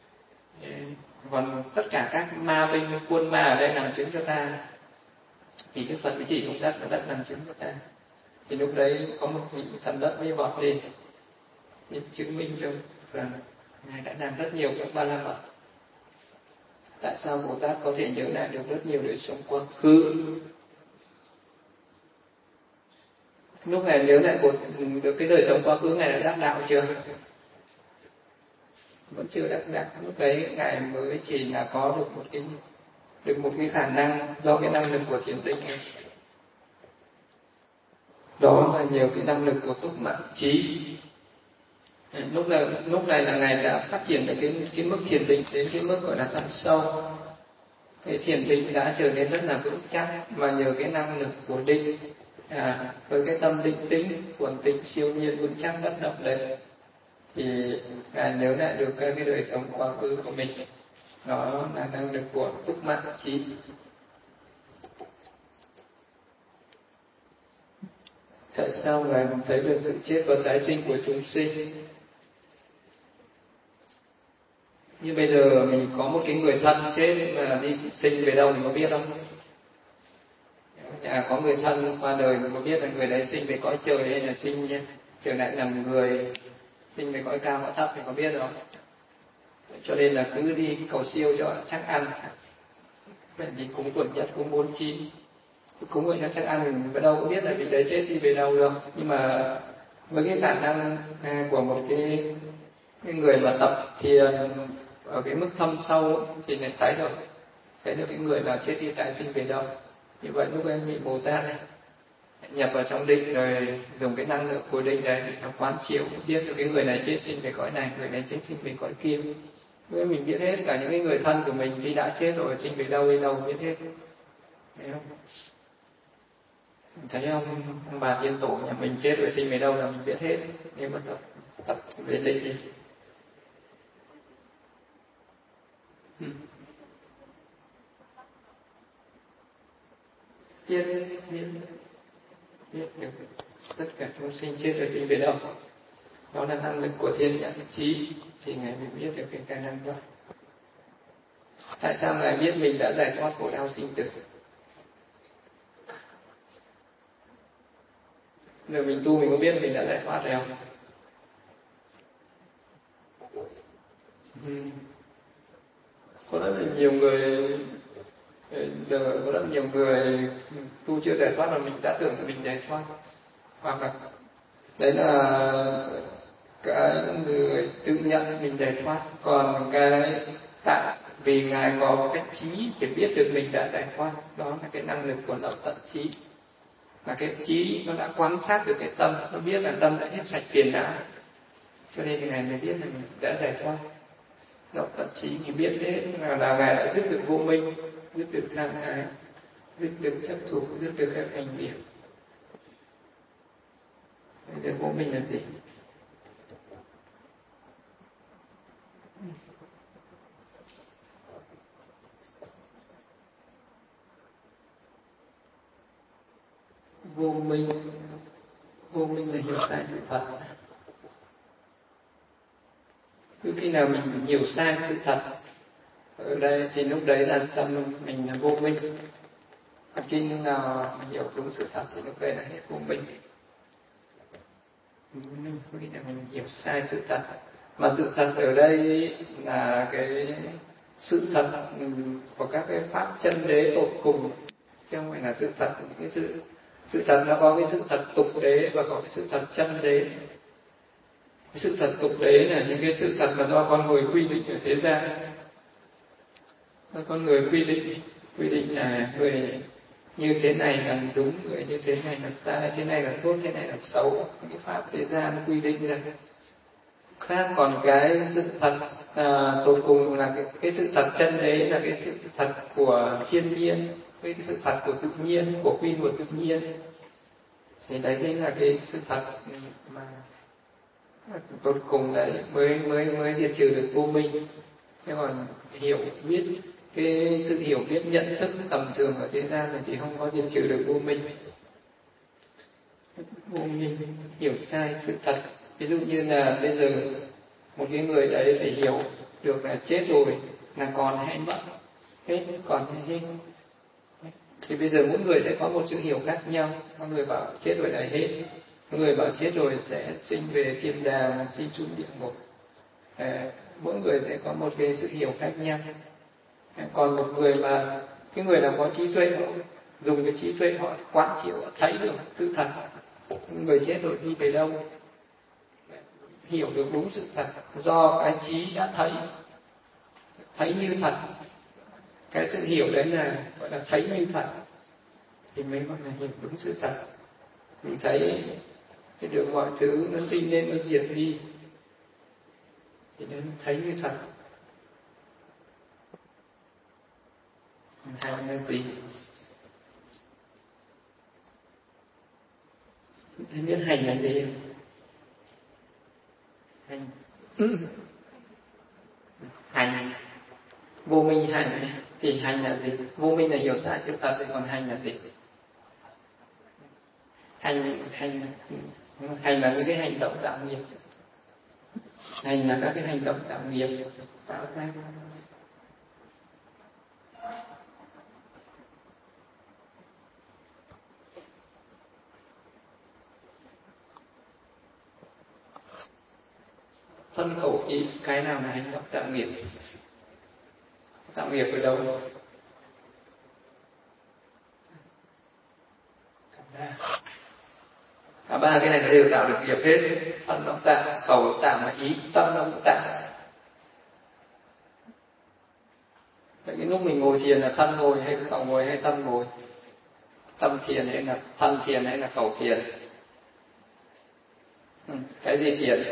[SPEAKER 1] còn tất cả các ma binh quân ma ở đây làm chứng cho ta, thì Đức Phật mới chỉ xuống đất và đất làm chứng cho ta. Thì lúc đấy có một vị thần đất mới vọt lên để chứng minh cho rằng ngài đã làm rất nhiều các ba la mật. Tại sao Bồ Tát có thể nhớ lại được rất nhiều đời sống quá khứ? Lúc ngài nhớ lại được cái đời sống quá khứ, ngài đã đắc đạo chưa? Vẫn chưa đắc đạo. Lúc đấy ngài mới chỉ là có được một cái được một cái khả năng do cái năng lực của thiền định này. Đó là nhiều cái năng lực của túc mạng trí. Lúc này lúc này là ngài đã phát triển được cái cái mức thiền định đến cái mức gọi là thật sâu. Cái thiền định đã trở nên rất là vững chắc mà nhờ cái năng lực của định, à, với cái tâm định tĩnh, quần tĩnh siêu nhiên vững chắc bất động đấy, thì Ngài nhớ lại được cái, cái đời sống quá khứ của mình. Đó là năng lực của túc mạng trí. Tại sao Ngài thấy được sự chết và tái sinh của chúng sinh? Như bây giờ mình có một cái người thân chết mà đi sinh về đâu mình có biết không? Nhà có người thân qua đời mình có biết là người đấy sinh về cõi trời hay là sinh trở lại làm người, sinh về cõi cao cõi thấp mình có biết không? Cho nên là cứ đi cầu siêu cho chắc ăn. Vậy thì cúng tuần nhất, cúng bốn chín, cúng vậy cho chắc ăn mình đâu có biết là vị đấy chết đi về đâu đâu. Nhưng mà với cái khả năng của một cái, cái người mà tập thiền ở cái mức thâm sâu thì mình thấy được, thấy được cái người nào chết đi tái sinh về đâu. Như vậy lúc em vị Bồ Tát này nhập vào trong định rồi dùng cái năng lượng của định này để quán chiếu, biết được cái người này chết sinh về cõi này, người này chết sinh về cõi kia. Với mình biết hết cả những cái người thân của mình khi đã chết rồi sinh về đâu đi đâu biết hết. Thấy không? Thấy không? Ông bà tiên tổ nhà mình chết rồi sinh về đâu là mình biết hết. Nếu mà tập tập về định thì ừ. biết biết biết được tất cả chúng sinh chết rồi sinh về đâu. Đó là năng lực của thiên nhãn trí, thì Ngài mới biết được cái khả năng đó. Tại sao Ngài biết mình đã giải thoát khổ đau sinh tử? Giờ mình tu mình có biết mình đã giải thoát rồi không? Ừ. Có rất là nhiều người giờ có rất nhiều người tu chưa giải thoát mà mình đã tưởng là mình giải thoát, hoặc là đấy là cái người tự nhận mình giải thoát. Còn cái tại vì Ngài có cái trí để biết được mình đã giải thoát, đó là cái năng lực của lập tận trí. Và cái trí nó đã quan sát được cái tâm, nó biết là tâm đã hết sạch phiền não, cho nên Ngài mới biết là mình đã giải thoát. Lập tận trí thì biết hết là, là Ngài đã dứt được vô minh, dứt được tham ái, dứt được chấp thủ, dứt được các hành điểm. Bây giờ vô minh là gì? Vô minh, vô minh là hiểu sai sự thật. Cứ khi nào mình hiểu sai sự thật ở đây thì lúc đấy là tâm mình là vô minh. Và khi nào mình hiểu đúng sự thật thì lúc đấy là hết vô minh. Khi nào mình hiểu sai sự thật, mà sự thật ở đây là cái sự thật của các cái pháp chân đế tột cùng, chứ không phải là sự thật. Cái sự sự thật nó có cái sự thật tục đế và có cái sự thật chân đế. Cái sự thật tục đế là những cái sự thật mà do con người quy định ở thế gian. Do con người quy định, quy định là người như thế này là đúng, người như thế này là sai, thế này là tốt, thế này là xấu. Cái pháp thế gian quy định ra khác. Còn cái sự thật à, tột cùng là cái, cái sự thật chân đế, là cái sự thật của thiên nhiên, cái sự thật của tự nhiên, của quy luật tự nhiên. Thì đấy chính là cái sự thật mà tột cùng đấy mới mới mới diệt trừ được vô minh. Thế còn hiểu biết, cái sự hiểu biết nhận thức tầm thường ở thế gian này thì không có diệt trừ được vô minh. Vô minh hiểu sai sự thật. Ví dụ như là bây giờ một cái người đấy phải hiểu được là chết rồi là còn hay mất, hết còn hay hết. Thì bây giờ mỗi người sẽ có một sự hiểu khác nhau. Có người bảo chết rồi là hết, có người bảo chết rồi sẽ sinh về thiên đàng, sinh xuống địa ngục. À, mỗi người sẽ có một cái sự hiểu khác nhau. À, còn một người mà cái người nào có trí tuệ, họ dùng cái trí tuệ họ quán chiếu, họ thấy được sự thật, người chết rồi đi về đâu, hiểu được đúng sự thật do cái trí đã thấy, thấy như thật. Cái sự hiểu đấy là gọi là thấy như thật, thì mới gọi là hiểu đúng sự thật. Mình thấy cái được mọi thứ nó sinh lên nó diệt đi thì nó thấy như thật. Hành là gì? Anh biết hành là gì? Hành Hành, vô minh hành thì hành là gì? Vô minh là hiểu sai sự thật, thì còn hành là gì? Hành hành hành là những cái hành động tạo nghiệp. Hành là các cái hành động tạo nghiệp tạo ra thân khẩu ý. Cái nào là hành động tạo nghiệp? Tạo nghiệp ở đâu? Cả ba cái này nó đều tạo được nghiệp hết. Thân nó tạo, khẩu tạo mà ý, tâm nó cũng tạo. Vậy cái lúc mình ngồi thiền là thân ngồi hay khẩu ngồi hay tâm ngồi? Tâm thiền hay là thân thiền hay là khẩu thiền? Ừ, cái gì thiền?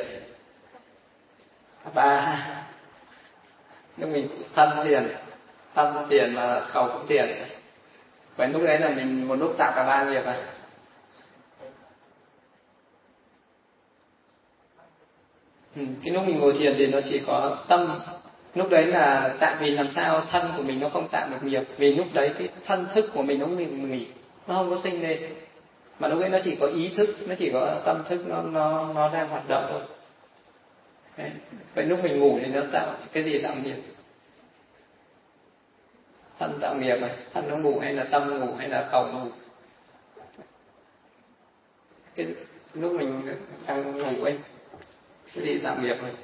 [SPEAKER 1] Ba. Lúc mình thân thiền, tâm thiền mà khẩu cũng thiền. Vậy lúc đấy là mình một lúc tạo cả ba nghiệp à? Ừ, cái lúc mình ngồi thiền thì nó chỉ có tâm. Lúc đấy là tại vì làm sao thân của mình nó không tạo được nghiệp, vì lúc đấy cái thân thức của mình nó nghỉ, nó không có sinh lên, mà lúc đấy nó chỉ có ý thức, nó chỉ có tâm thức nó nó nó đang hoạt động thôi. Đấy. Vậy lúc mình ngủ thì nó tạo cái gì tạo nghiệp? Thân tạo nghiệp à? Thân nó ngủ hay là tâm ngủ hay là khẩu ngủ? Cái lúc mình đang ngủ ấy, cái gì tạo nghiệp rồi?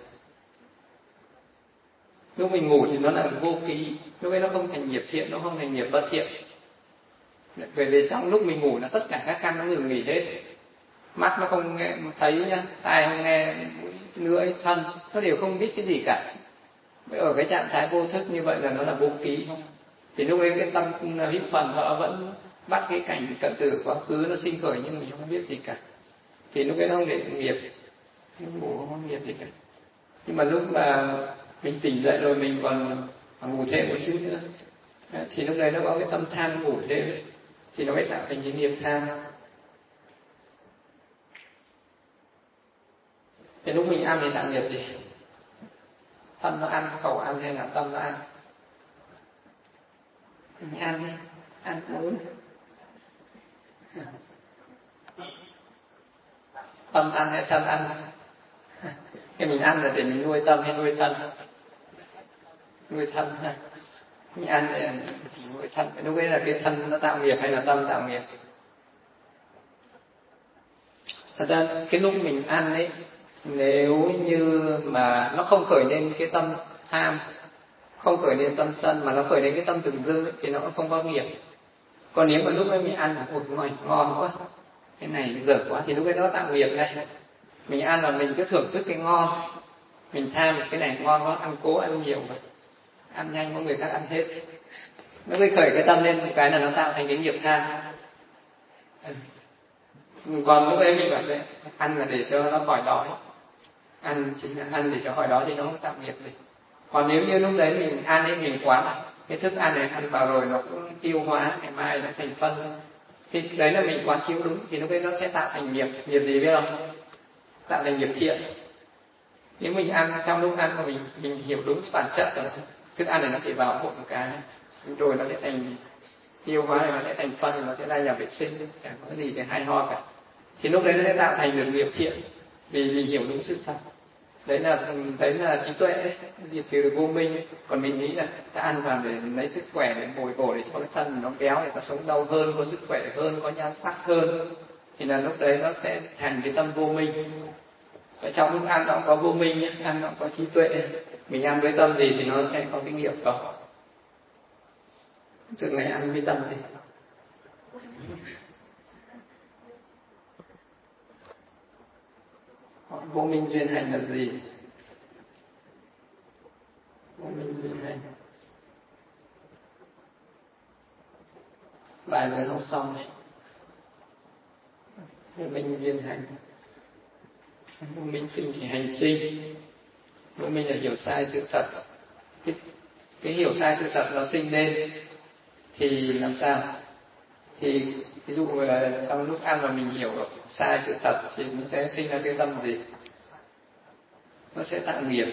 [SPEAKER 1] Lúc mình ngủ thì nó là vô ký, lúc ấy nó không thành nghiệp thiện, nó không thành nghiệp bất thiện. Về về trong lúc mình ngủ là tất cả các căn nó ngừng nghỉ hết. Mắt nó không nghe thấy nhá, tai không nghe, mũi lưỡi thân nó đều không biết cái gì cả. Ở cái trạng thái vô thức như vậy là nó là vô ký không? Thì lúc ấy cái tâm hữu phần nó vẫn bắt cái cảnh cận tử quá khứ nó sinh khởi nhưng mình không biết gì cả. Thì lúc ấy nó không để nghiệp, lúc ngủ không nghiệp gì cả. Nhưng mà lúc mà mình tỉnh dậy rồi mình còn ngủ thêm một chút nữa, thì lúc đấy nó có cái tâm tham ngủ thêm, thì nó mới tạo thành cái nghiệp tham. Thì lúc mình ăn thì tạo nghiệp gì? Thân nó ăn, khẩu ăn hay là tâm nó ăn? Mình ăn đi, ăn uống. Tâm ăn hay thân ăn? Khi mình ăn là để mình nuôi tâm hay nuôi thân? Nuôi thân ha. Mình ăn để nuôi thân. Lúc ấy là cái thân nó tạo nghiệp hay là tâm tạo nghiệp? Thật ra cái lúc mình ăn ấy, nếu như mà nó không khởi lên cái tâm tham, không khởi lên tâm sân, mà nó khởi lên cái tâm từng dưng ấy, thì nó cũng không có nghiệp. Còn nếu mà lúc ấy mình ăn là ôi ngoài ngon quá, cái này dở quá, thì lúc ấy nó tạo nghiệp này. Mình ăn là mình cứ thưởng thức cái ngon, mình tham cái này ngon quá, ăn cố ăn nhiều mà ăn nhanh có người khác ăn hết, nó mới khởi cái tâm lên một cái là nó tạo thành cái nghiệp tham. Còn lúc ấy mình bảo đấy, ăn là để cho nó khỏi đói, ăn chính là ăn để cho khỏi đói thì nó không tạo nghiệp gì. Còn nếu như lúc đấy mình ăn ấy, mình quán cái thức ăn này ăn vào rồi nó cũng tiêu hóa, ngày mai nó thành phân, thì đấy là mình quán chiếu đúng, thì lúc đấy nó sẽ tạo thành nghiệp. Nghiệp gì biết không? Tạo thành nghiệp thiện. Nếu mình ăn trong lúc ăn mà mình mình hiểu đúng bản chất của nó, thức ăn này nó chỉ vào hộp một cái rồi nó sẽ thành tiêu hóa, này nó sẽ thành phân, nó sẽ ra nhà vệ sinh, chẳng có gì để hay ho cả, thì lúc đấy nó sẽ tạo thành được nghiệp thiện, vì mình hiểu đúng sự thật. Đấy là đấy là trí tuệ đấy, diệt trừ được vô minh ấy. Còn mình nghĩ là ta ăn vào để lấy sức khỏe, để bồi bổ để cho cái thân nó béo, để ta sống lâu hơn, có sức khỏe hơn, có nhan sắc hơn, thì là lúc đấy nó sẽ thành cái tâm vô minh. Ở trong lúc ăn nó cũng có vô minh nhé, ăn nó cũng có trí tuệ. Mình ăn với tâm gì thì nó sẽ có cái nghiệp đó. Từ ngày ăn với tâm thì vô minh duyên hành là gì? Vô minh duyên hành bài vừa học xong này. Vô minh duyên hành, vô minh sinh thì hành sinh. Vô minh là hiểu sai sự thật. Cái, cái hiểu sai sự thật nó sinh lên thì làm sao? Thì ví dụ là trong lúc ăn mà mình hiểu sai sự thật thì nó sẽ sinh ra cái tâm gì? nó sẽ tạo nghiệp.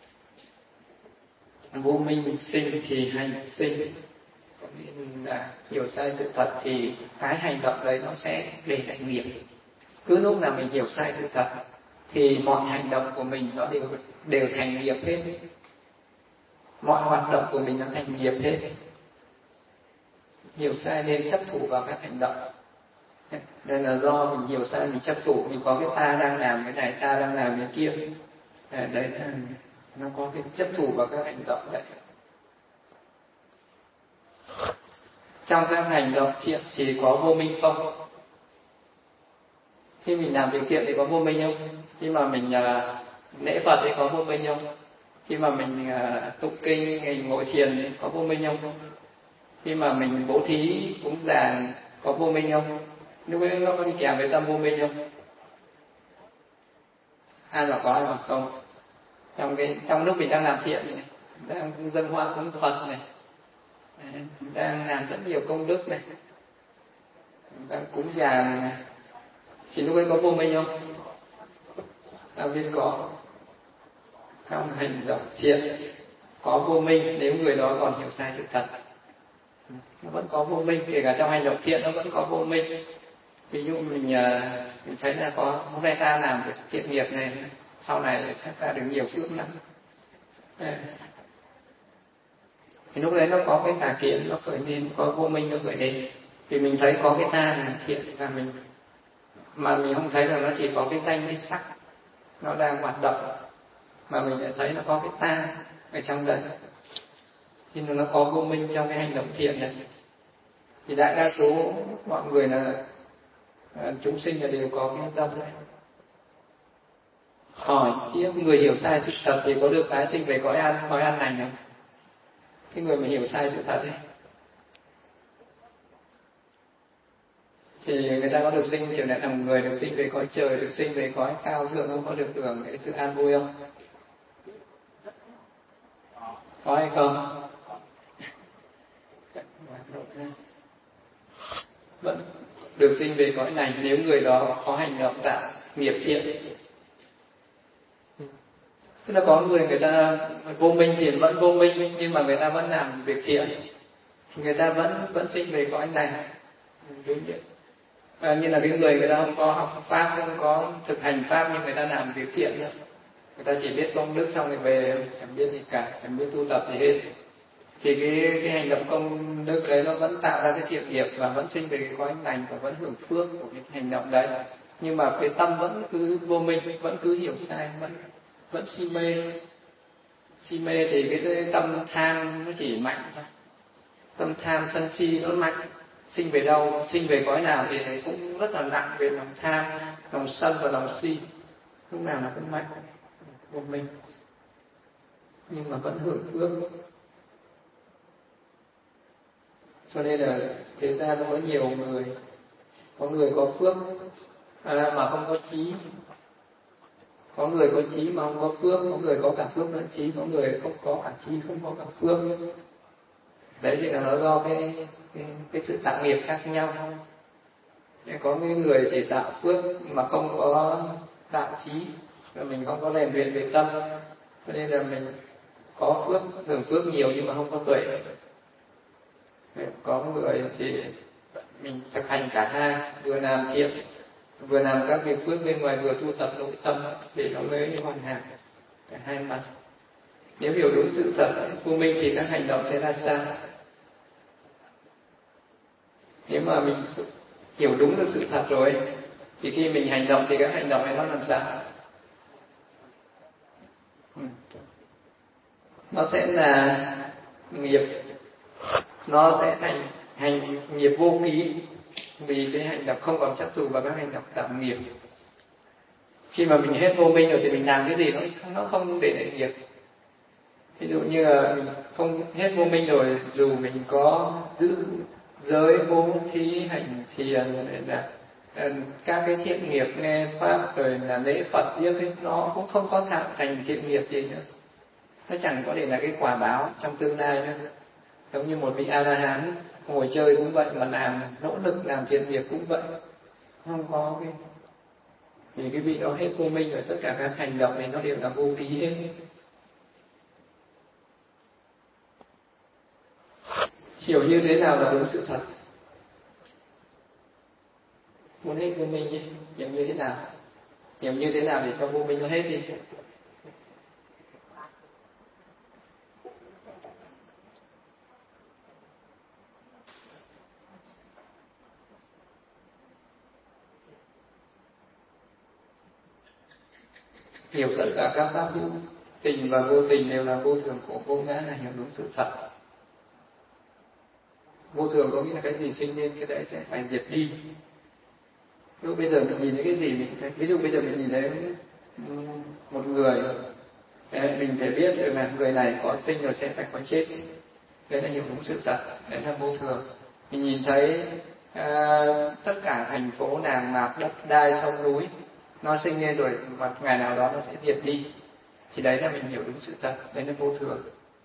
[SPEAKER 1] Vô minh sinh thì hành sinh, có nghĩa là hiểu sai sự thật thì cái hành động đấy nó sẽ để lại nghiệp. Cứ lúc nào mình hiểu sai sự thật thì mọi hành động của mình nó đều đều thành nghiệp hết, mọi hoạt động của mình nó thành nghiệp hết. Hiểu sai nên chấp thủ vào các hành động. Đây là do mình hiểu sai, mình chấp thủ, mình có cái ta đang làm cái này, ta đang làm cái kia. Đấy là nó có cái chấp thủ vào các hành động đấy. Trong các hành động thiện thì có vô minh không? Khi mình làm việc thiện thì có vô minh không? Khi mà mình uh, lễ Phật thì có vô minh không? Khi mà mình uh, tụng kinh, mình ngồi thiền thì có vô minh không? Khi mà mình bố thí, cúng dường có vô minh không? Lúc ấy nó có đi kèm với tâm vô minh không? Ai mà có, ai mà không? Trong cái trong lúc mình đang làm thiện này, đang dâng hoa cúng Phật này, đang làm rất nhiều công đức này, đang cúng dường này, thì lúc ấy có vô minh không? Ta biết có. Trong hành động thiện có vô minh nếu người đó còn hiểu sai sự thật. Nó vẫn có vô minh, kể cả trong hành động thiện nó vẫn có vô minh. Ví dụ mình, mình thấy là có hôm nay ta làm việc thiện nghiệp này, sau này chắc ta được nhiều phước lắm. Thì lúc đấy nó có cái tà kiến nó khởi lên, có vô minh nó khởi lên. Vì mình thấy có cái ta làm thiện và mình mà mình không thấy là nó chỉ có cái danh cái sắc nó đang hoạt động, mà mình lại thấy nó có cái ta ở trong đấy, thì nó có vô minh trong cái hành động thiện này. Thì đại đa số mọi người là chúng sinh là đều có cái tâm này. Hỏi chứ người hiểu sai sự thật thì có được tái sinh về cõi an cõi an lành không? Cái người mà hiểu sai sự thật ấy thì người ta có được sinh trở lại làm người, được sinh về cõi trời, được sinh về cõi cao thượng không? Có được hưởng cái sự an vui không? Có hay không? Vẫn được sinh về cõi này nếu người đó có hành động tạo nghiệp thiện. Tức là có người người ta vô minh thì vẫn vô minh, nhưng mà người ta vẫn làm việc thiện, người ta vẫn vẫn sinh về cõi này. Đúng vậy. À, như là cái người người ta không có học pháp, không có thực hành pháp, nhưng người ta làm việc thiện nữa. Người ta chỉ biết công đức xong rồi về, chẳng biết gì cả, chẳng biết tu tập gì hết. Thì cái, cái hành động công đức đấy nó vẫn tạo ra cái thiện nghiệp và vẫn sinh về cái cõi lành và vẫn hưởng phước của cái hành động đấy. Nhưng mà cái tâm vẫn cứ vô minh, vẫn cứ hiểu sai, vẫn vẫn si mê. Si mê thì cái tâm tham nó chỉ mạnh thôi. Tâm tham sân si nó mạnh. Sinh về đâu, sinh về cõi nào thì cũng rất là nặng về lòng tham, lòng sân và lòng si. Lúc nào là cũng mạnh một mình, nhưng mà vẫn hưởng phước. Cho nên là thế ra có nhiều người, có người có phước à, mà không có trí, có người có trí mà không có phước, có người có cả phước lẫn trí, có người không có cả trí không có cả phước. Đấy thì là nó do cái cái, cái sự tạo nghiệp khác nhau. Có những người chỉ tạo phước mà không có tạo trí, và mình không có rèn luyện về tâm, cho nên là mình có phước, hưởng phước nhiều nhưng mà không có tuệ. Có người thì mình thực hành cả hai, vừa làm thiện, vừa làm các việc phước bên ngoài, vừa tu tập nội tâm để nó mới hoàn hảo cả hai mặt. Nếu hiểu đúng sự thật vô minh thì các hành động sẽ ra sao? Nếu mà mình hiểu đúng được sự thật rồi thì khi mình hành động thì các hành động này nó làm sao? Nó sẽ là nghiệp, nó sẽ thành hành nghiệp vô ký, vì cái hành động không còn chấp thủ vào các hành động tạo nghiệp. Khi mà mình hết vô minh rồi thì mình làm cái gì nó nó không để lại nghiệp. Ví dụ như là mình không hết vô minh rồi, dù mình có giữ giới, bố thí, hành thiền, là các cái thiện nghiệp nghe pháp rồi là lễ Phật giết ấy, nó cũng không có tạo thành thiện nghiệp gì nữa. Nó chẳng có để là cái quả báo trong tương lai nữa. Giống như một vị A-la-hán ngồi chơi cũng vậy, mà làm nỗ lực làm thiện nghiệp cũng vậy, không có cái Vì cái vị đó hết vô minh rồi, tất cả các hành động này nó đều là vô lý hết. Hiểu như thế nào là đúng sự thật? Muốn hết vô minh nhé, hiểu như thế nào? Hiểu như thế nào để cho vô minh nó hết đi? Hiểu tất cả các pháp hữu tình và vô tình đều là vô thường khổ vô ngã là hiểu đúng sự thật. Vô thường có nghĩa là cái gì sinh lên cái đấy sẽ phải diệt đi. Ví dụ bây giờ mình nhìn thấy cái gì mình thấy, ví dụ bây giờ mình nhìn thấy một người, mình phải biết được là người này có sinh rồi sẽ phải có chết. Đấy là hiểu đúng sự thật, đấy là vô thường. Mình nhìn thấy à, tất cả thành phố nàng mạc đất đai sông núi nó sinh lên rồi một ngày nào đó nó sẽ diệt đi, thì đấy là mình hiểu đúng sự thật, đấy là vô thường.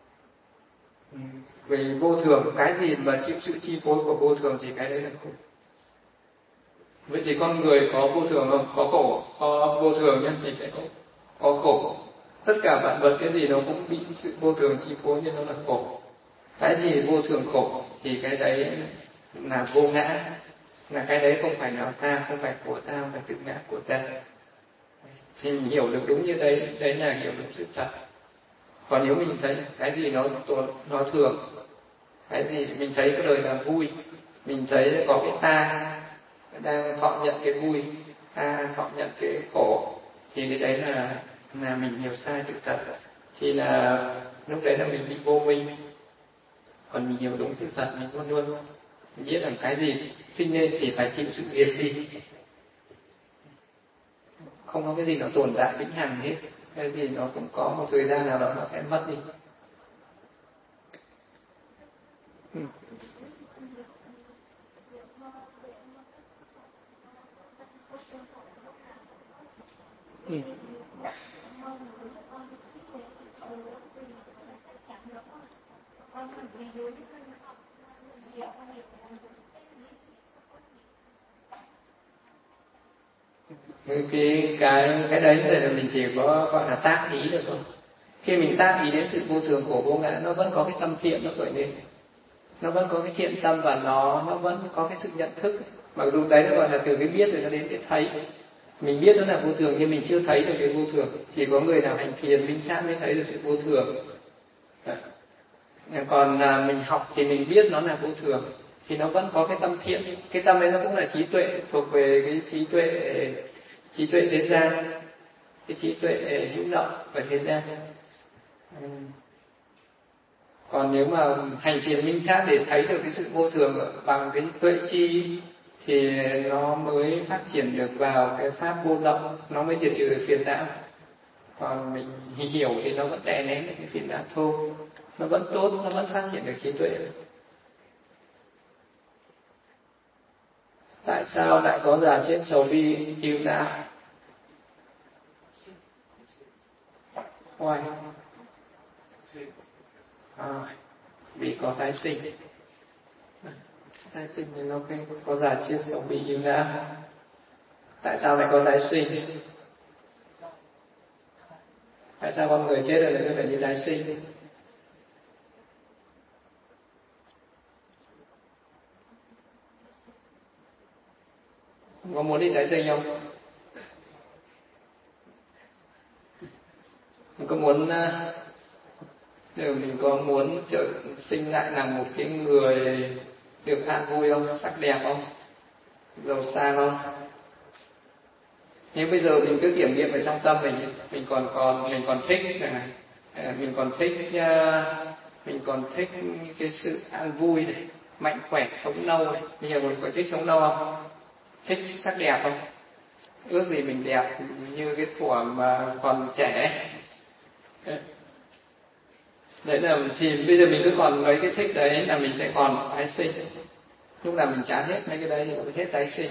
[SPEAKER 1] Vì vô thường, cái gì mà chịu sự chi phối của vô thường thì cái đấy là khổ. Vậy thì con người có vô thường không? Có khổ, có vô thường nhé thì sẽ có, có khổ. Tất cả vạn vật cái gì nó cũng bị sự vô thường chi phối nên nó là khổ. Cái gì vô thường khổ thì cái đấy là vô ngã, là cái đấy không phải là ta, không phải của ta, không phải tự ngã của ta. Thì mình hiểu được đúng như đấy, đấy là hiểu đúng sự thật. Còn nếu mình thấy cái gì nó nó thường, cái gì mình thấy cái đời là vui, mình thấy có cái ta đang thọ nhận cái vui, ta thọ nhận cái khổ, thì cái đấy là là mình hiểu sai sự thật, thì là lúc đấy là mình bị vô minh. Còn mình hiểu đúng sự thật, mình luôn luôn mình biết rằng cái gì sinh lên thì phải chịu sự diệt đi, không có cái gì nó tồn tại vĩnh hằng hết, cái gì nó cũng có một thời gian nào đó nó sẽ mất đi. Ừ. Ừ. cái cái cái đấy là mình chỉ có gọi là tác ý được thôi. Khi mình tác ý đến sự vô thường khổ vô ngã, nó vẫn có cái tâm thiện nó khởi lên, nó vẫn có cái thiện tâm và nó nó vẫn có cái sự nhận thức. Mặc dù đấy nó gọi là từ cái biết rồi nó đến cái thấy. Mình biết nó là vô thường nhưng mình chưa thấy được cái vô thường. Chỉ có người nào hành thiền minh sát mới thấy được sự vô thường. Còn à, mình học thì mình biết nó là vô thường, thì nó vẫn có cái tâm thiện. Cái tâm ấy nó cũng là trí tuệ, thuộc về cái trí tuệ trí tuệ thế gian, cái trí tuệ hữu động ở thế gian. Còn nếu mà hành thiền minh sát để thấy được cái sự vô thường bằng cái tuệ chi thì nó mới phát triển được vào cái pháp vô động, nó mới diệt trừ được phiền não. Còn mình hiểu thì nó vẫn đè nén được cái phiền não thôi, nó vẫn tốt, nó vẫn phát triển được trí tuệ. Tại sao lại có già chết sầu bi yêu não? Why? À, vì có tái sinh. Tái sinh thì nó có già chết sầu bi yêu não. Tại sao lại có tái sinh? Tại sao con người chết rồi lại phải đi tái sinh? Có muốn đi tái sinh không? Mình có muốn Nếu mình có muốn trở sinh lại là một cái người được an vui không? Sắc đẹp không? Giàu sang không? Nhưng bây giờ mình cứ kiểm nghiệm ở trong tâm mình, mình còn còn mình còn thích này, mình còn thích mình còn thích cái sự an vui này, mạnh khỏe, sống lâu này. Bây giờ mình có thích sống lâu không? Thích sắc đẹp không? Ước gì mình đẹp như cái thuở mà còn trẻ. Đấy là thì bây giờ mình cứ còn mấy cái thích đấy là mình sẽ còn tái sinh. Lúc nào mình chán hết mấy cái đấy thì mình hết tái sinh.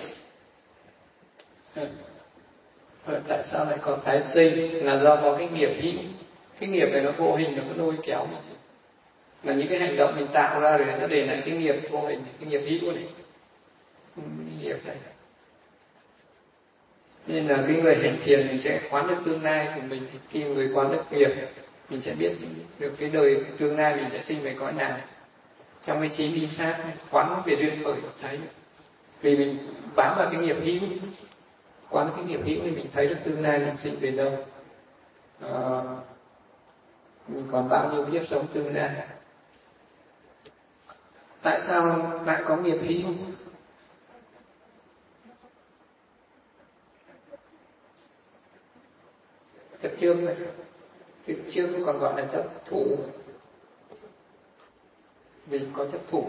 [SPEAKER 1] Vậy tại sao lại còn tái sinh? Là do có cái nghiệp hữu. Cái nghiệp này nó vô hình, nó có lôi kéo mình. Là những cái hành động mình tạo ra rồi nó để lại cái nghiệp vô hình, cái nghiệp hữu này. Nghiệp này. Nên là cái người hành thiền mình sẽ quán được tương lai của mình. Khi người quán được nghiệp, mình sẽ biết được cái đời tương lai mình sẽ sinh về cõi nào. Trong cái trí minh sát quán về duyên khởi thấy, vì mình bám vào cái nghiệp hữu, quán cái nghiệp hữu thì mình thấy được tương lai mình sinh về đâu, à, mình còn bao nhiêu kiếp sống tương lai. Tại sao lại có nghiệp hữu? Chấp trước này, chấp trước còn gọi là chấp thủ. Mình có chấp thủ,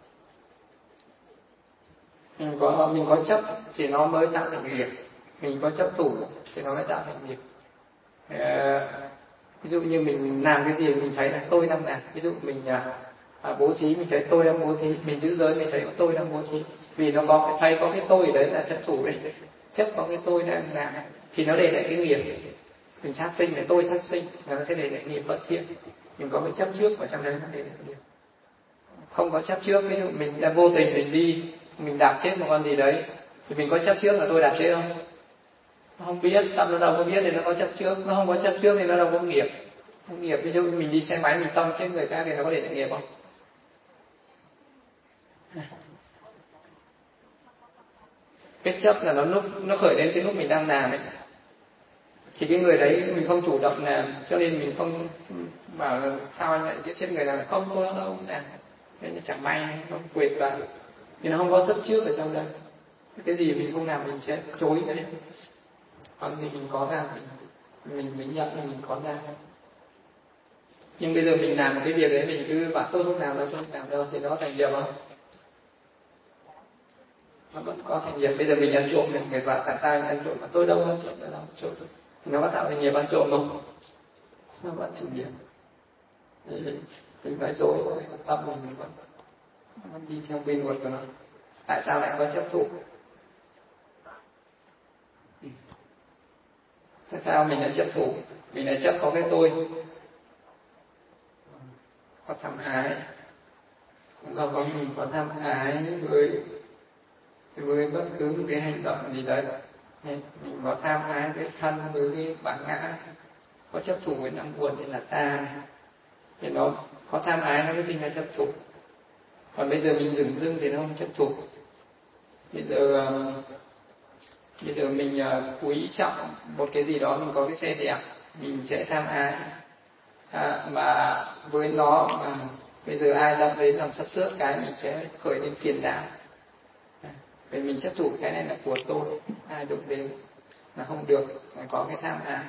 [SPEAKER 1] mình có mình có chấp thì nó mới tạo thành nghiệp, mình có chấp thủ thì nó mới tạo thành nghiệp. À, ví dụ như mình làm cái gì mình thấy là tôi đang làm, ví dụ mình à, bố thí mình thấy tôi đang bố thí, mình giữ giới mình thấy tôi đang bố thí, vì nó có cái thấy có cái tôi đấy là chấp thủ đấy, chấp có cái tôi đang làm thì nó để lại cái nghiệp. Mình sát sinh là tôi sát sinh là nó sẽ để lại nghiệp bất thiện. Mình có cái chấp trước ở trong đấy nó để lại nghiệp. Không có chấp trước, ví dụ mình đã vô tình mình đi mình đạp chết một con gì đấy thì mình có chấp trước là tôi đạp chết không? Nó không biết, tâm nó đâu có biết thì nó có chấp trước. Nó không có chấp trước thì nó đâu có nghiệp. Không nghiệp, ví dụ mình đi xe máy mình tông chết người khác thì nó có để lại nghiệp không? Cái chấp là nó lúc nó khởi lên cái lúc mình đang làm ấy, thì cái người đấy mình không chủ động làm, cho nên mình không bảo là sao anh lại giết chết người nào, không tôi đâu không làm, nên là chẳng may nó quệt vào thì nó không có chấp trước ở trong đây. Cái gì mình không làm mình sẽ chối cái đấy, còn thì mình có làm mình mình mình nhận là mình có làm. Nhưng bây giờ mình làm một cái việc đấy mình cứ bảo tôi không làm đâu tôi không làm đâu thì nó thành nghiệp không? Nó vẫn có thành nghiệp. Bây giờ mình ăn trộm này, người vợ tại sao ăn trộm mà tôi đâu ăn trộm, tôi đâu ăn trộm, nó có tạo thành nghiệp ăn trộm không? Nó vẫn thành nghiệp. Mình phải dối thôi, tâm mình mình vẫn nó đi theo bên luật của nó. Tại sao lại có chấp thủ? Tại sao mình lại chấp thủ? Mình lại chấp có cái tôi, có tham ái, do có mình có tham ái với với bất cứ một cái hành động gì đấy, mình có tham ái với thân với cái bản ngã, có chấp thủ với năm nguồn thì là ta, thì nó có tham ái nó mới sinh ra chấp thủ. Còn bây giờ mình dừng dưng thì nó không chấp thủ. Bây giờ bây giờ mình quý trọng một cái gì đó, mình có cái xe đẹp mình sẽ tham ái, à, mà với nó mà bây giờ ai động đến làm sắp xước cái mình sẽ khởi lên phiền não, vì mình chấp thủ cái này là của tôi, ai đụng đến là không được, phải có cái tham ái.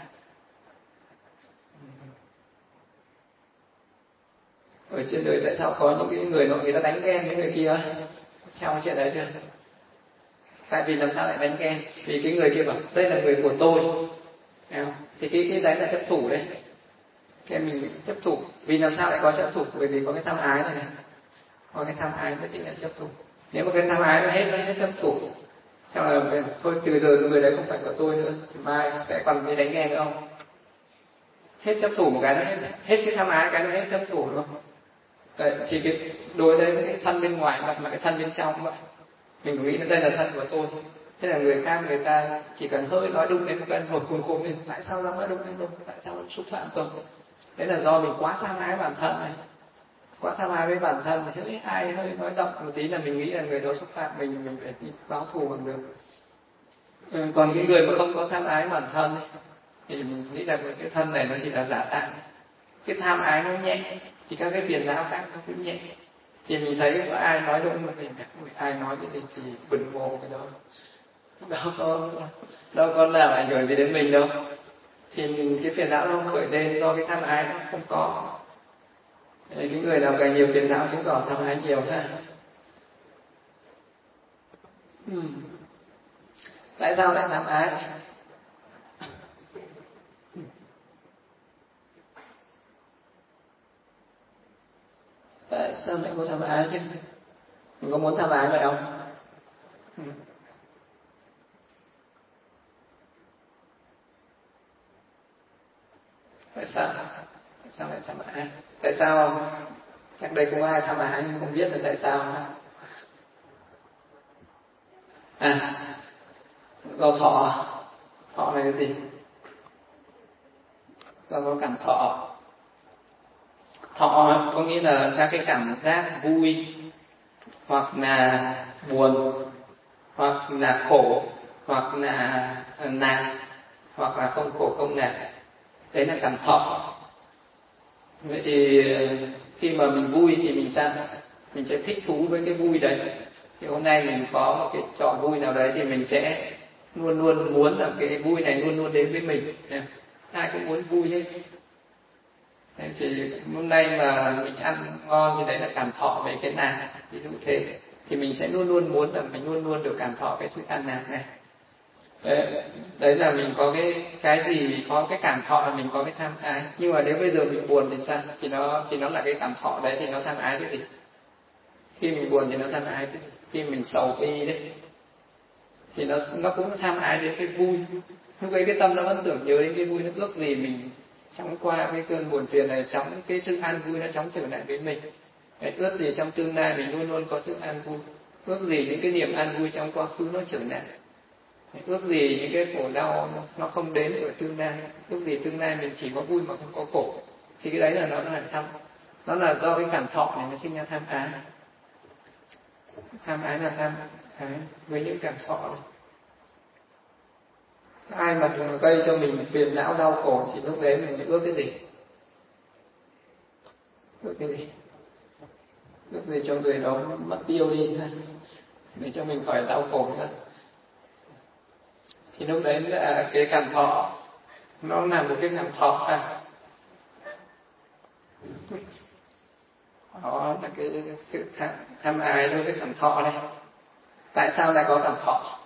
[SPEAKER 1] Ở trên đời tại sao có những cái người mà người ta đánh ghen với người kia? Theo chuyện đấy chưa? Tại vì làm sao lại đánh ghen? Vì cái người kia bảo đây là người của tôi, thì cái cái đấy là chấp thủ đấy. Cái mình chấp thủ, vì làm sao lại có chấp thủ? Bởi vì có cái tham ái này này, có cái tham ái mới chính là chấp thủ. Nếu mà cái tham ái nó hết, nó hết chấp thủ, theo là thôi từ giờ người đấy không phải của tôi nữa, thì mai sẽ còn bị đánh ghen nữa không? Hết chấp thủ một cái nó hết, hết cái tham ái cái nó hết chấp thủ luôn. Đấy, thì cái đối với cái thân bên ngoài mà, mà cái thân bên trong vậy, mình nghĩ là đây là thân của tôi, thế là người khác người ta chỉ cần hơi nói đúng đến một cái một cuồng cuồng lên, tại sao nó nói đúng đến tôi, tại sao nó xúc phạm tôi? Đấy là do mình quá tham ái bản thân này, quá tham ái với bản thân, thì ai hơi nói động một tí là mình nghĩ là người đó xúc phạm mình, mình phải đi báo thù bằng được. Ừ, còn cái người mà không có tham ái bản thân ấy, thì mình nghĩ là cái thân này nó chỉ là giả tạm, cái tham ái nó nhẹ thì các cái phiền não khác nó cũng nhẹ. Thì mình thấy có ai nói đúng một cái gì, ai nói cái gì thì bừng mồ cái đó, đâu có đâu có làm ảnh hưởng gì đến mình đâu. Thì mình, cái phiền não nó khởi lên do cái tham ái nó không có. Cái người nào càng nhiều phiền não chứng tỏ tham ái nhiều ha. Ừ. Tại sao lại tham ái? Tại sao lại có tham ái chứ? Mình có muốn tham ái vậy không? Ừ. Tại sao? Tại sao lại tham ái? Tại sao? Chắc đây không ai tham ái nhưng không biết là tại sao. À, do thọ. Thọ là cái gì? Ta có cảm thọ. Thọ có nghĩa là các cái cảm giác vui, hoặc là buồn, hoặc là khổ, hoặc là nạn, hoặc là không khổ không nạn. Đấy là cảm thọ. Vậy thì khi mà mình vui thì mình sao? Mình sẽ thích thú với cái vui đấy. Thì hôm nay mình có một cái trò vui nào đấy thì mình sẽ luôn luôn muốn là cái vui này luôn luôn đến với mình. Ai cũng muốn vui hết. Thế thì hôm nay mà mình ăn ngon thì đấy là cảm thọ về cái nạn, ví dụ thế. Thì mình sẽ luôn luôn muốn là mình luôn luôn được cảm thọ cái sự ăn nạc này. Đấy, đấy là mình có cái cái gì có cái cảm thọ là mình có cái tham ái. Nhưng mà nếu bây giờ mình buồn thì sao? Thì nó thì nó là cái cảm thọ đấy thì nó tham ái cái gì? Khi mình buồn thì nó tham ái cái gì? Khi mình sầu bi đấy thì nó nó cũng tham ái đến cái vui. Lúc ấy cái tâm nó vẫn tưởng nhớ đến cái vui, nó ước gì mình chóng qua cái cơn buồn phiền này, chóng cái sự an vui nó chóng trở lại với mình. Đấy, ước gì trong tương lai mình luôn luôn có sự an vui, ước gì những cái niềm an vui trong quá khứ nó trở lại, ước gì những cái khổ đau nó không đến ở tương lai, ước gì tương lai mình chỉ có vui mà không có khổ. Thì cái đấy là nó là tham, nó là do cái cảm thọ này nó sinh ra tham ái. Tham ái là tham ái với những cảm thọ này. Ai mà gây cho mình phiền não đau khổ thì lúc đấy mình ước cái gì? Ước cái gì? Ước gì cho người đó mất tiêu đi thôi, để cho mình khỏi đau khổ nữa. Thì lúc đấy là cái cảm thọ, nó là một cái cảm thọ à. Đó là cái sự tham, tham ái đối với cảm thọ này. Tại sao lại có cảm thọ?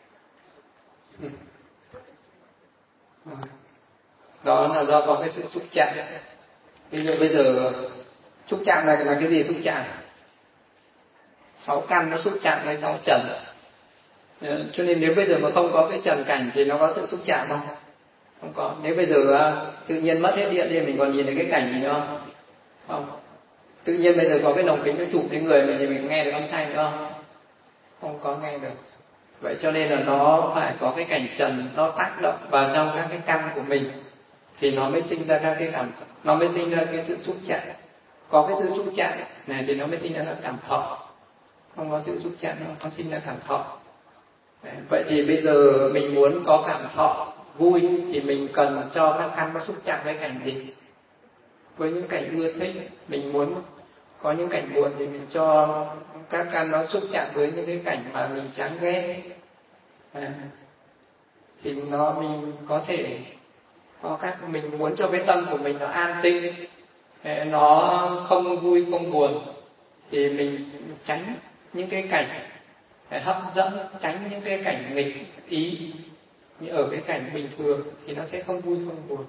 [SPEAKER 1] Đó là do có cái sự xúc chạm. Ví dụ bây giờ xúc chạm này là cái gì? Xúc chạm sáu căn nó xúc chạm với sáu trần. Cho nên nếu bây giờ mà không có cái trần cảnh thì nó có sự xúc chạm không? Không có. Nếu bây giờ tự nhiên mất hết điện thì mình còn nhìn thấy cái cảnh gì nữa không? Không. Tự nhiên bây giờ có cái lồng kính nó chụp đến người mình thì mình nghe được âm thanh nữa không? Không có nghe được. Vậy cho nên là nó phải có cái cảnh trần nó tác động vào trong các cái căn của mình thì nó mới sinh ra các cái cảm, nó mới sinh ra cái sự xúc chạm. Có cái sự xúc chạm này thì nó mới sinh ra các cảm thọ. Không có sự xúc chạm nó không sinh ra cảm thọ. Vậy thì bây giờ mình muốn có cảm thọ vui thì mình cần cho các căn nó xúc chạm với cảnh gì? Với những cảnh ưa thích. Mình muốn có những cảnh buồn thì mình cho các căn nó xúc chạm với những cái cảnh mà mình chán ghét. À, thì nó mình có thể có các mình muốn cho cái tâm của mình nó an tinh, nó không vui không buồn thì mình tránh những cái cảnh hấp dẫn, tránh những cái cảnh nghịch ý. Như ở cái cảnh bình thường thì nó sẽ không vui không buồn.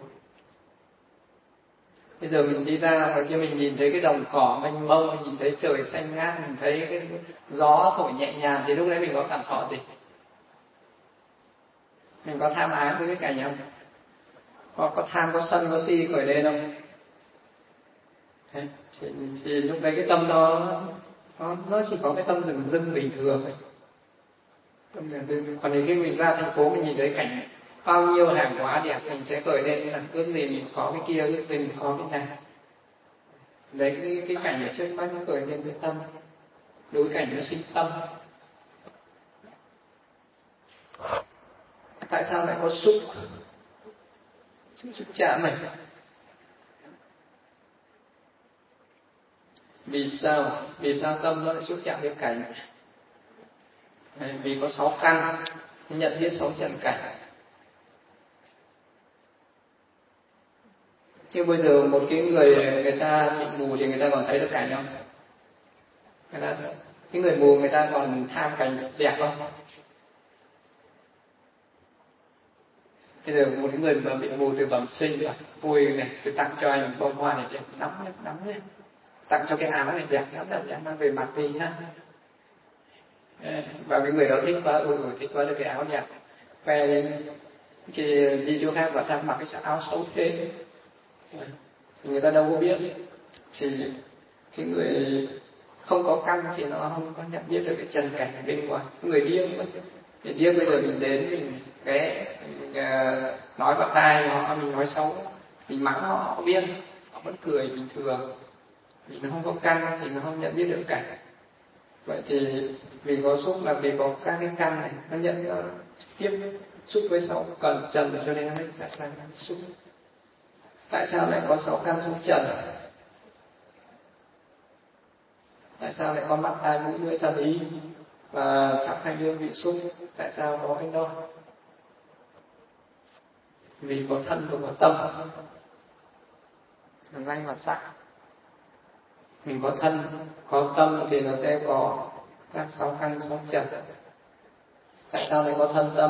[SPEAKER 1] Bây giờ mình đi ra ngoài kia mình nhìn thấy cái đồng cỏ mênh mông, mình nhìn thấy trời xanh ngát, mình thấy cái gió thổi nhẹ nhàng thì lúc đấy mình có cảm thọ gì? Mình có tham ái với cái cảnh không? Có, có tham, có sân, có si khởi lên không? Thế, thì, thì lúc đấy cái tâm nó nó, nó chỉ có cái tâm rừng rưng bình thường thôi. Tâm rừng rưng. Còn thì khi mình ra thành phố mình nhìn thấy cảnh bao nhiêu hàng hóa đẹp mình sẽ khởi lên là ước gì mình có cái kia, ước gì mình có cái này. Đấy cái, cái cảnh ở trước mắt nó khởi lên với tâm, đối cảnh nó sinh tâm. Tại sao lại có xúc? Xúc chạm này. Vì sao? Vì sao tâm nó lại xúc chạm với cảnh? Đấy, vì có sáu căn, nhận biết sáu trần cảnh. Nhưng bây giờ một cái người người ta bị mù thì người ta còn thấy được cảnh không? Người ta, cái người mù người ta còn tham cảnh đẹp không? Bây giờ một cái người mà bị mù từ bẩm sinh rồi, vui này, tôi tặng cho anh bông hoa này đẹp, nắm nhé, nắm nhé. Tặng cho cái áo này đẹp lắm, đẹp lắm, mang về mặc đi ha. Và cái người đó thích quá, ôi ôi thích quá được cái áo đẹp, khoe lên, thì đi chỗ khác và sao mặc cái áo xấu thế, thì người ta đâu có biết. Thì cái người không có căn thì nó không có nhận biết được cái trần cảnh bên ngoài. Người điên, thì điên bây giờ mình đến mình cái mình, uh, nói vào tai họ, mình nói xấu, mình mắng họ, họ biết, họ vẫn cười bình thường, vì nó không có căn thì nó không nhận biết được cả. Vậy thì vì có xúc là vì có các cái căn này nó nhận nó tiếp xúc với sáu cần trần, cho nên nó mới phải là xúc. Tại sao lại có sáu căn xúc trần? Tại sao lại có mắt, tai, mũi, lưỡi, thân, ý và sắc, thanh, hương, vị, xúc? Tại sao có cái đó? Vì có thân và có tâm, là danh và sắc. Mình có thân, có tâm thì nó sẽ có các sáu căn sáu trần. Tại sao lại có thân tâm?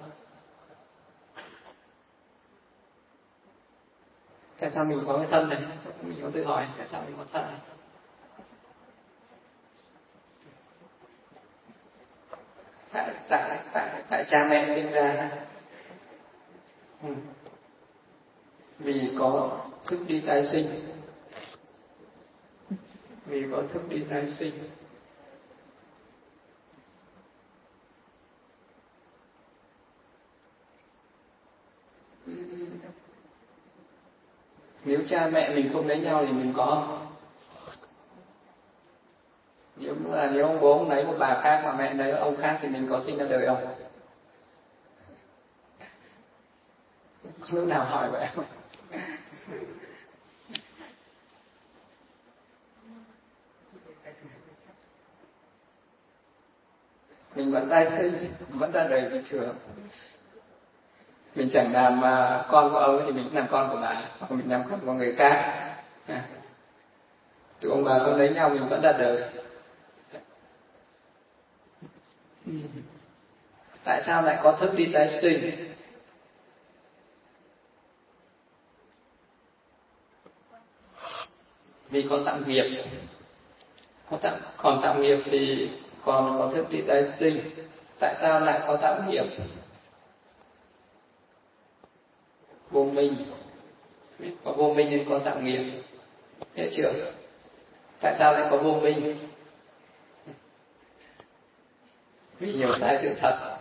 [SPEAKER 1] Tại sao mình có cái thân này? Mình có tự hỏi tại sao mình có thân này? Tại tại tại tại cha mẹ sinh ra, ừ. Vì có thức đi tái sinh, vì có thức đi tái sinh. Nếu cha mẹ mình không lấy nhau thì mình có. Nếu là nếu ông bố ông lấy một bà khác mà mẹ lấy ông khác thì mình có sinh ra đời không? Có lúc nào hỏi vậy không? Mình vẫn tái sinh, vẫn ra đời bình thường. Mình chẳng làm con của ông thì mình cũng làm con của bà, hoặc mình làm con của người khác. À. Tụi ông bà không lấy nhau mình vẫn ra đời. Ừ. Tại sao lại có thức đi tái sinh? Vì có tạo nghiệp. Có tạo, còn tạo nghiệp thì còn có thức đi tái sinh. Tại sao lại có tạo nghiệp? Vô minh. Có vô minh nên có tạo nghiệp. Hiểu chưa? Tại sao lại có vô minh? Vì hiểu sai sự thật.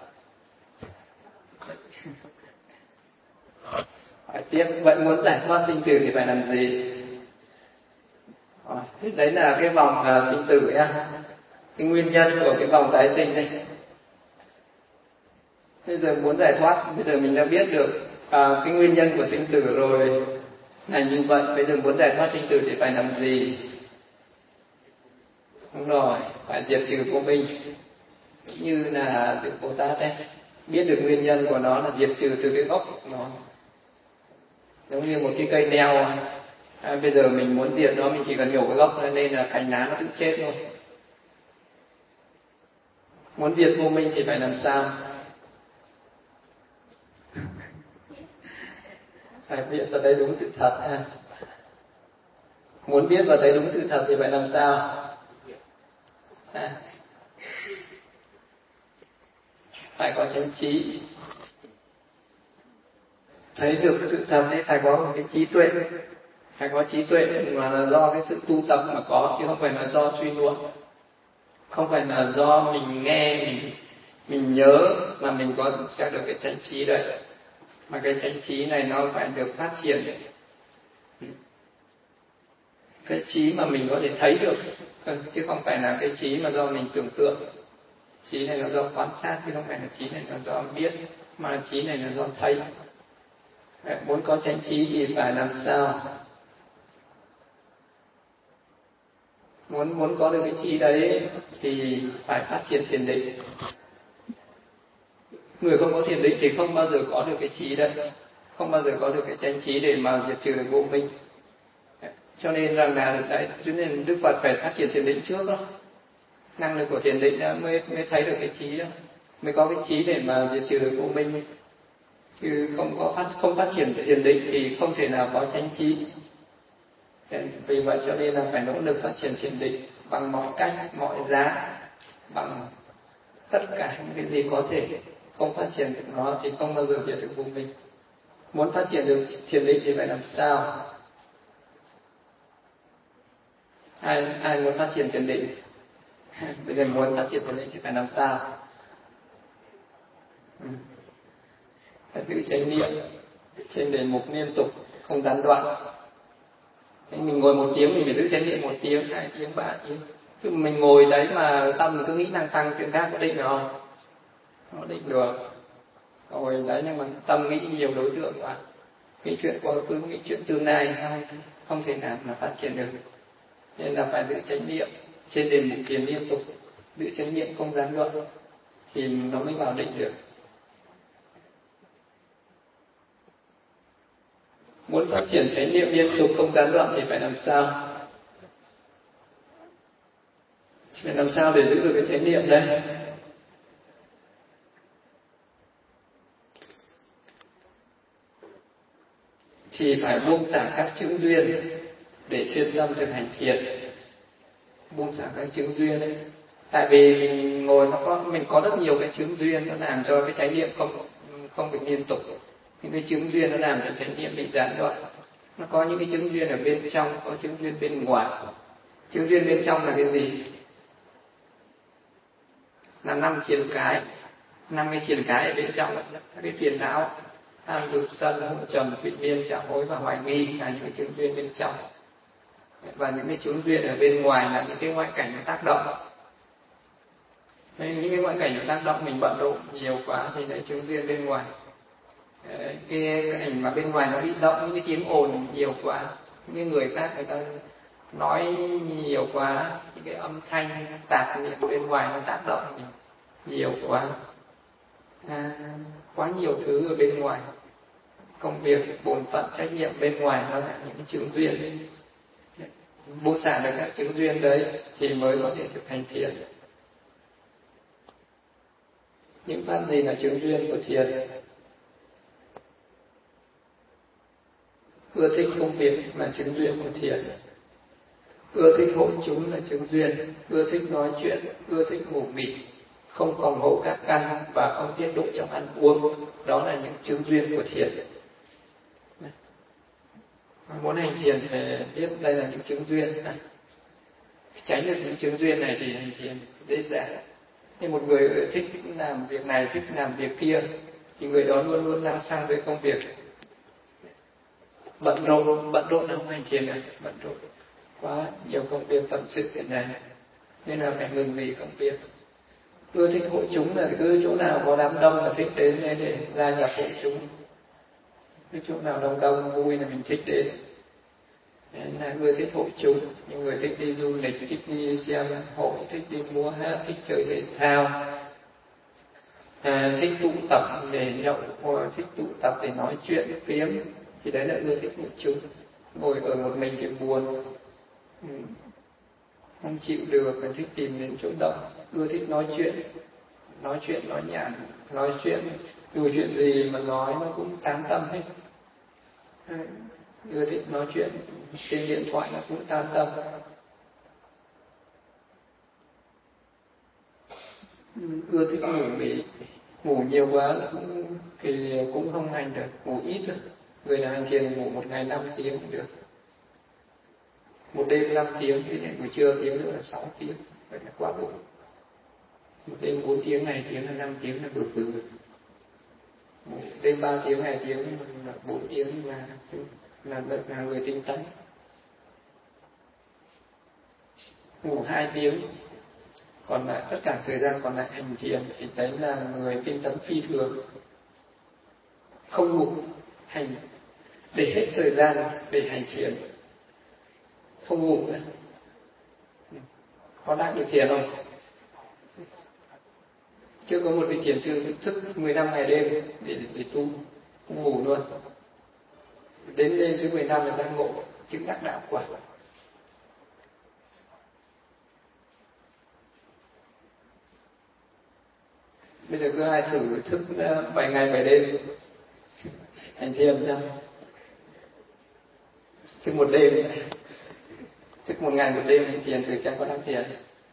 [SPEAKER 1] Hỏi tiếp, vậy muốn giải thoát sinh tử thì phải làm gì? Thế đấy là cái vòng uh, sinh tử nhá. Cái nguyên nhân của cái vòng tái sinh đây. Bây giờ muốn giải thoát, bây giờ mình đã biết được uh, cái nguyên nhân của sinh tử rồi. Là như vậy, bây giờ muốn giải thoát sinh tử thì phải làm gì? Đúng rồi, phải diệt trừ vô minh. Như là Đức Bồ Tát đấy, biết được nguyên nhân của nó là diệt trừ từ cái gốc của nó. Giống như một cái cây neo, à, bây giờ mình muốn diệt nó, mình chỉ cần nhổ cái gốc ra nên là cành lá nó tự chết thôi. Muốn diệt vô minh thì phải làm sao? Phải biết và thấy đúng sự thật ha. Muốn biết và thấy đúng sự thật thì phải làm sao? À. Phải có chánh trí. Thấy được sự thật thì phải có một cái trí tuệ. Phải có trí tuệ mà là do cái sự tu tập mà có, chứ không phải là do suy luận. Không phải là do mình nghe, mình, mình nhớ mà mình có sẽ được cái chánh trí đấy. Mà cái chánh trí này nó phải được phát triển. Cái trí mà mình có thể thấy được, chứ không phải là cái trí mà do mình tưởng tượng. Trí này là do quan sát, chứ không phải là trí này là do biết, mà trí này là do thấy. Đấy, muốn có chánh trí thì phải làm sao? Muốn muốn có được cái trí đấy thì phải phát triển thiền định. Người không có thiền định thì không bao giờ có được cái trí đấy, không bao giờ có được cái chánh trí để mà diệt trừ được vô minh. Cho nên rằng là đấy, cho nên Đức Phật phải phát triển thiền định trước đó. Năng lực của thiền định đã mới mới thấy được cái trí đó, mới có cái trí để mà diệt trừ được vô minh. Chứ không có phát không phát triển thiền định thì không thể nào có chánh trí. Vì vậy cho nên là phải nỗ lực phát triển thiền định bằng mọi cách, mọi giá, bằng tất cả những cái gì có thể. Không phát triển được nó thì không bao giờ diệt được vô minh. Muốn phát triển được thiền định thì phải làm sao? Ai ai muốn phát triển thiền định? Bây giờ muốn phát triển thiền định thì phải làm sao? Ừ. phải giữ chánh niệm trên đề mục liên tục, không gián đoạn. Nên mình ngồi một tiếng mình phải giữ chánh niệm một tiếng, hai tiếng, ba tiếng. Chứ mình ngồi đấy mà tâm mình cứ nghĩ năng sang chuyện khác có định được không? Không định được. Ngồi đấy nhưng mà tâm nghĩ nhiều đối tượng quá, nghĩ chuyện quá khứ, nghĩ chuyện tương lai, không, không thể nào mà phát triển được. Nên là phải giữ chánh niệm trên đề mục thiền liên tục, giữ chánh niệm không gián đoạn thì nó mới vào định được. Muốn phát triển chánh niệm liên tục không gián đoạn thì phải làm sao? Phải làm sao để giữ được cái chánh niệm đây? Thì phải buông xả các chướng duyên để chuyên tâm thực hành thiền. Buông xả các chướng duyên đấy. Tại vì mình ngồi nó có mình có rất nhiều cái chướng duyên, nó làm cho cái chánh niệm không không được liên tục. Những cái chướng duyên nó làm cho chánh niệm bị gián đoạn. Nó có những cái chướng duyên ở bên trong, có chướng duyên bên ngoài. Chướng duyên bên trong là cái gì? Là năm triền cái, năm cái triền cái ở bên trong, cái phiền não, tham dục sân hận trầm vị miên trả hối và hoài nghi là những cái chướng duyên bên trong. Và những cái chướng duyên ở bên ngoài là những cái ngoại cảnh nó tác động. Nên những cái ngoại cảnh nó tác động mình bận rộn nhiều quá thì lại chướng duyên bên ngoài. Đấy, cái ảnh mà bên ngoài nó bị động, những cái tiếng ồn nhiều quá, những cái người khác người ta nói nhiều quá, những cái âm thanh tạp niệm bên ngoài nó tác động mình nhiều quá, à, quá nhiều thứ ở bên ngoài, công việc, bổn phận, trách nhiệm bên ngoài nó là những cái chướng duyên. Buông xả được các chướng duyên đấy thì mới có thể thực hành thiền. Những pháp gì là chướng duyên của thiền? Ưa thích công việc là chướng duyên của thiền. Ưa thích hội chúng là chướng duyên. Ưa thích nói chuyện, ưa thích ngủ nghỉ, không phòng hộ các căn và không tiết độ trong ăn uống, đó là những chướng duyên của thiền. Muốn hành thiền phải biết đây là những chướng duyên. Tránh được những chướng duyên này thì hành thiền dễ dàng. Nhưng một người thích làm việc này, thích làm việc kia thì người đó luôn luôn lăng xăng với công việc, bận rộn, bận rộn là không hành thiền được, bận rộn quá nhiều công việc tận sự hiện nay nên là phải ngừng nghỉ công việc. Ưa thích hội chúng là cứ chỗ nào có đám đông là thích đến để gia nhập hội chúng, cái chỗ nào đông đông vui là mình thích đến. Nên là ưa thích hội chúng, những người thích đi du lịch, thích đi xem hội, thích đi múa hát, thích chơi thể thao, à, thích tụ tập để nhậu, thích tụ tập để nói chuyện phiếm, thì đấy là ưa thích hội chúng. Ngồi ở một mình thì buồn, không chịu được, phải thích tìm đến chỗ đông. Ưa thích nói chuyện, nói chuyện nói nhảm, nói chuyện dù chuyện gì mà nói nó cũng tán tâm hết. Ưa thích nói chuyện trên điện thoại nó cũng tán tâm. Ưa thích ngủ nghỉ, ngủ nhiều quá cũng thì cũng không hành được, ngủ ít thôi. Người nào hành thiền ngủ một ngày năm tiếng cũng được, một đêm năm tiếng, thì buổi trưa tiếng nữa là sáu tiếng, vậy là quá đủ. Một đêm bốn tiếng, ngày tiếng là năm tiếng là vừa vừa. Một đêm ba tiếng, ngày tiếng là bốn tiếng là là là người tinh tấn. Ngủ hai tiếng, còn lại tất cả thời gian còn lại hành thiền thì đấy là người tinh tấn phi thường. Không ngủ, hành để hết thời gian để hành thiền, không ngủ nữa. Có đắc được thiền không? Chưa có một vị thiền sư thức mười lăm ngày đêm để, để tu, không ngủ luôn. Đến đêm thứ mười lăm là giác ngộ, chứng đắc đạo quả. Bây giờ cứ ai thử thức bảy ngày bảy đêm hành thiền ra, thức một đêm, thức một ngày một đêm hành thiền thử xem có đắc thiền.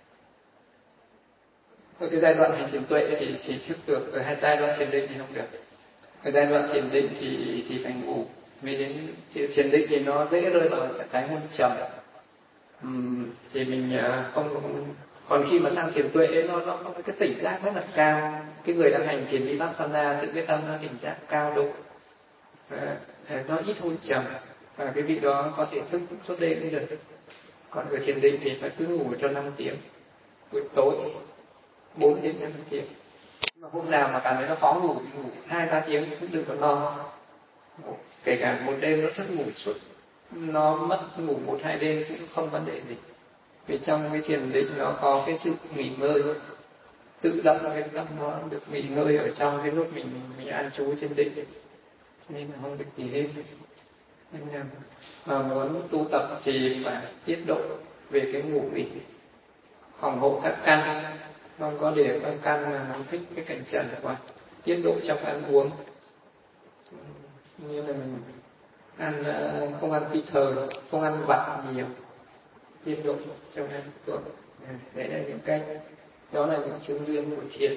[SPEAKER 1] Ở cái giai đoạn hành thiền tuệ thì thì thức được, ở hai giai đoạn thiền định thì không được. Ở giai đoạn thiền định thì thì phải ngủ, vì đến thiền định thì nó dễ rơi vào trạng thái hôn trầm, uhm, thì mình không Còn khi mà sang thiền tuệ ấy, nó nó có cái tỉnh giác rất là cao. Cái người đang hành thiền vipassana tự cái tâm nó tỉnh giác cao độ, à, nó ít hôn trầm, và cái vị đó có thể thức suốt đêm cũng được. Còn ở thiền định thì phải cứ ngủ cho năm tiếng buổi tối, bốn đến năm tiếng. Mà hôm nào mà cảm thấy nó khó ngủ thì ngủ hai ba tiếng cũng đừng có lo. Kể cả một đêm nó thức ngủ suốt, nó mất ngủ một hai đêm cũng không vấn đề gì. Vì trong cái thiền định nó có cái sự nghỉ ngơi, tự động cái tâm nó được nghỉ ngơi ở trong cái lúc mình mình an trú trên định, nên là không được gì hết. Nên là mà muốn tu tập thì phải tiết độ về cái ngủ nghỉ, phòng hộ các căn, không có để các căn mà nó thích cái cảnh trần quá, tiết độ trong ăn uống, như là mình ăn không ăn phi thời, không ăn vặt nhiều, tiết độ trong ăn uống. Đấy là những cái, đó là những chứng duyên của thiền.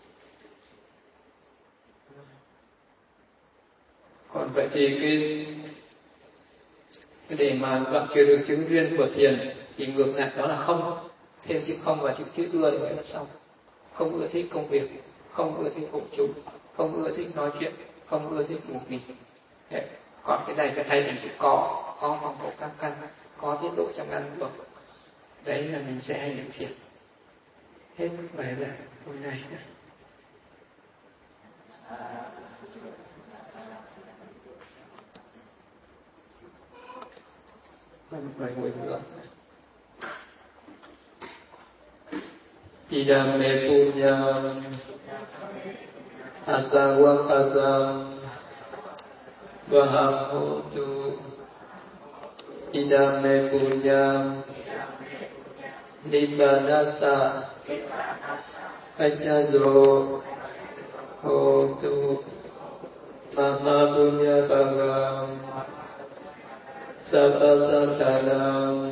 [SPEAKER 1] Còn vậy thì cái, cái để mà đoạn trừ được chứng duyên của thiền thì ngược lại đó là không, thêm chữ không và chữ chữ ưa thì nghĩa là xong. Không ưa thích công việc, không ưa thích hội chúng, không ưa thích nói chuyện, không ưa thích ngủ nghỉ. Đấy. Còn cái này phải thay thành chữ có, có phòng hộ các căn, có tiết độ trong ăn uống. Đấy là mình sẽ hành được thiền. Hết bài giảng hôm nay. Một bài ngồi nữa. Idame punyam asawakasam vahahotu. Idame punyam nibbanasa ajazo hotu. Mama punya bagam sapasatanam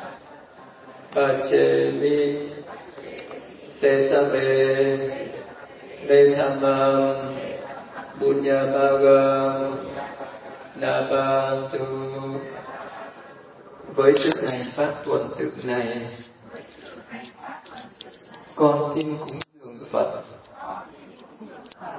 [SPEAKER 1] pacemi te sabe te thamam punya bagam nabantu. Với sức này pháp tuần tự này, con xin cúng dường Phật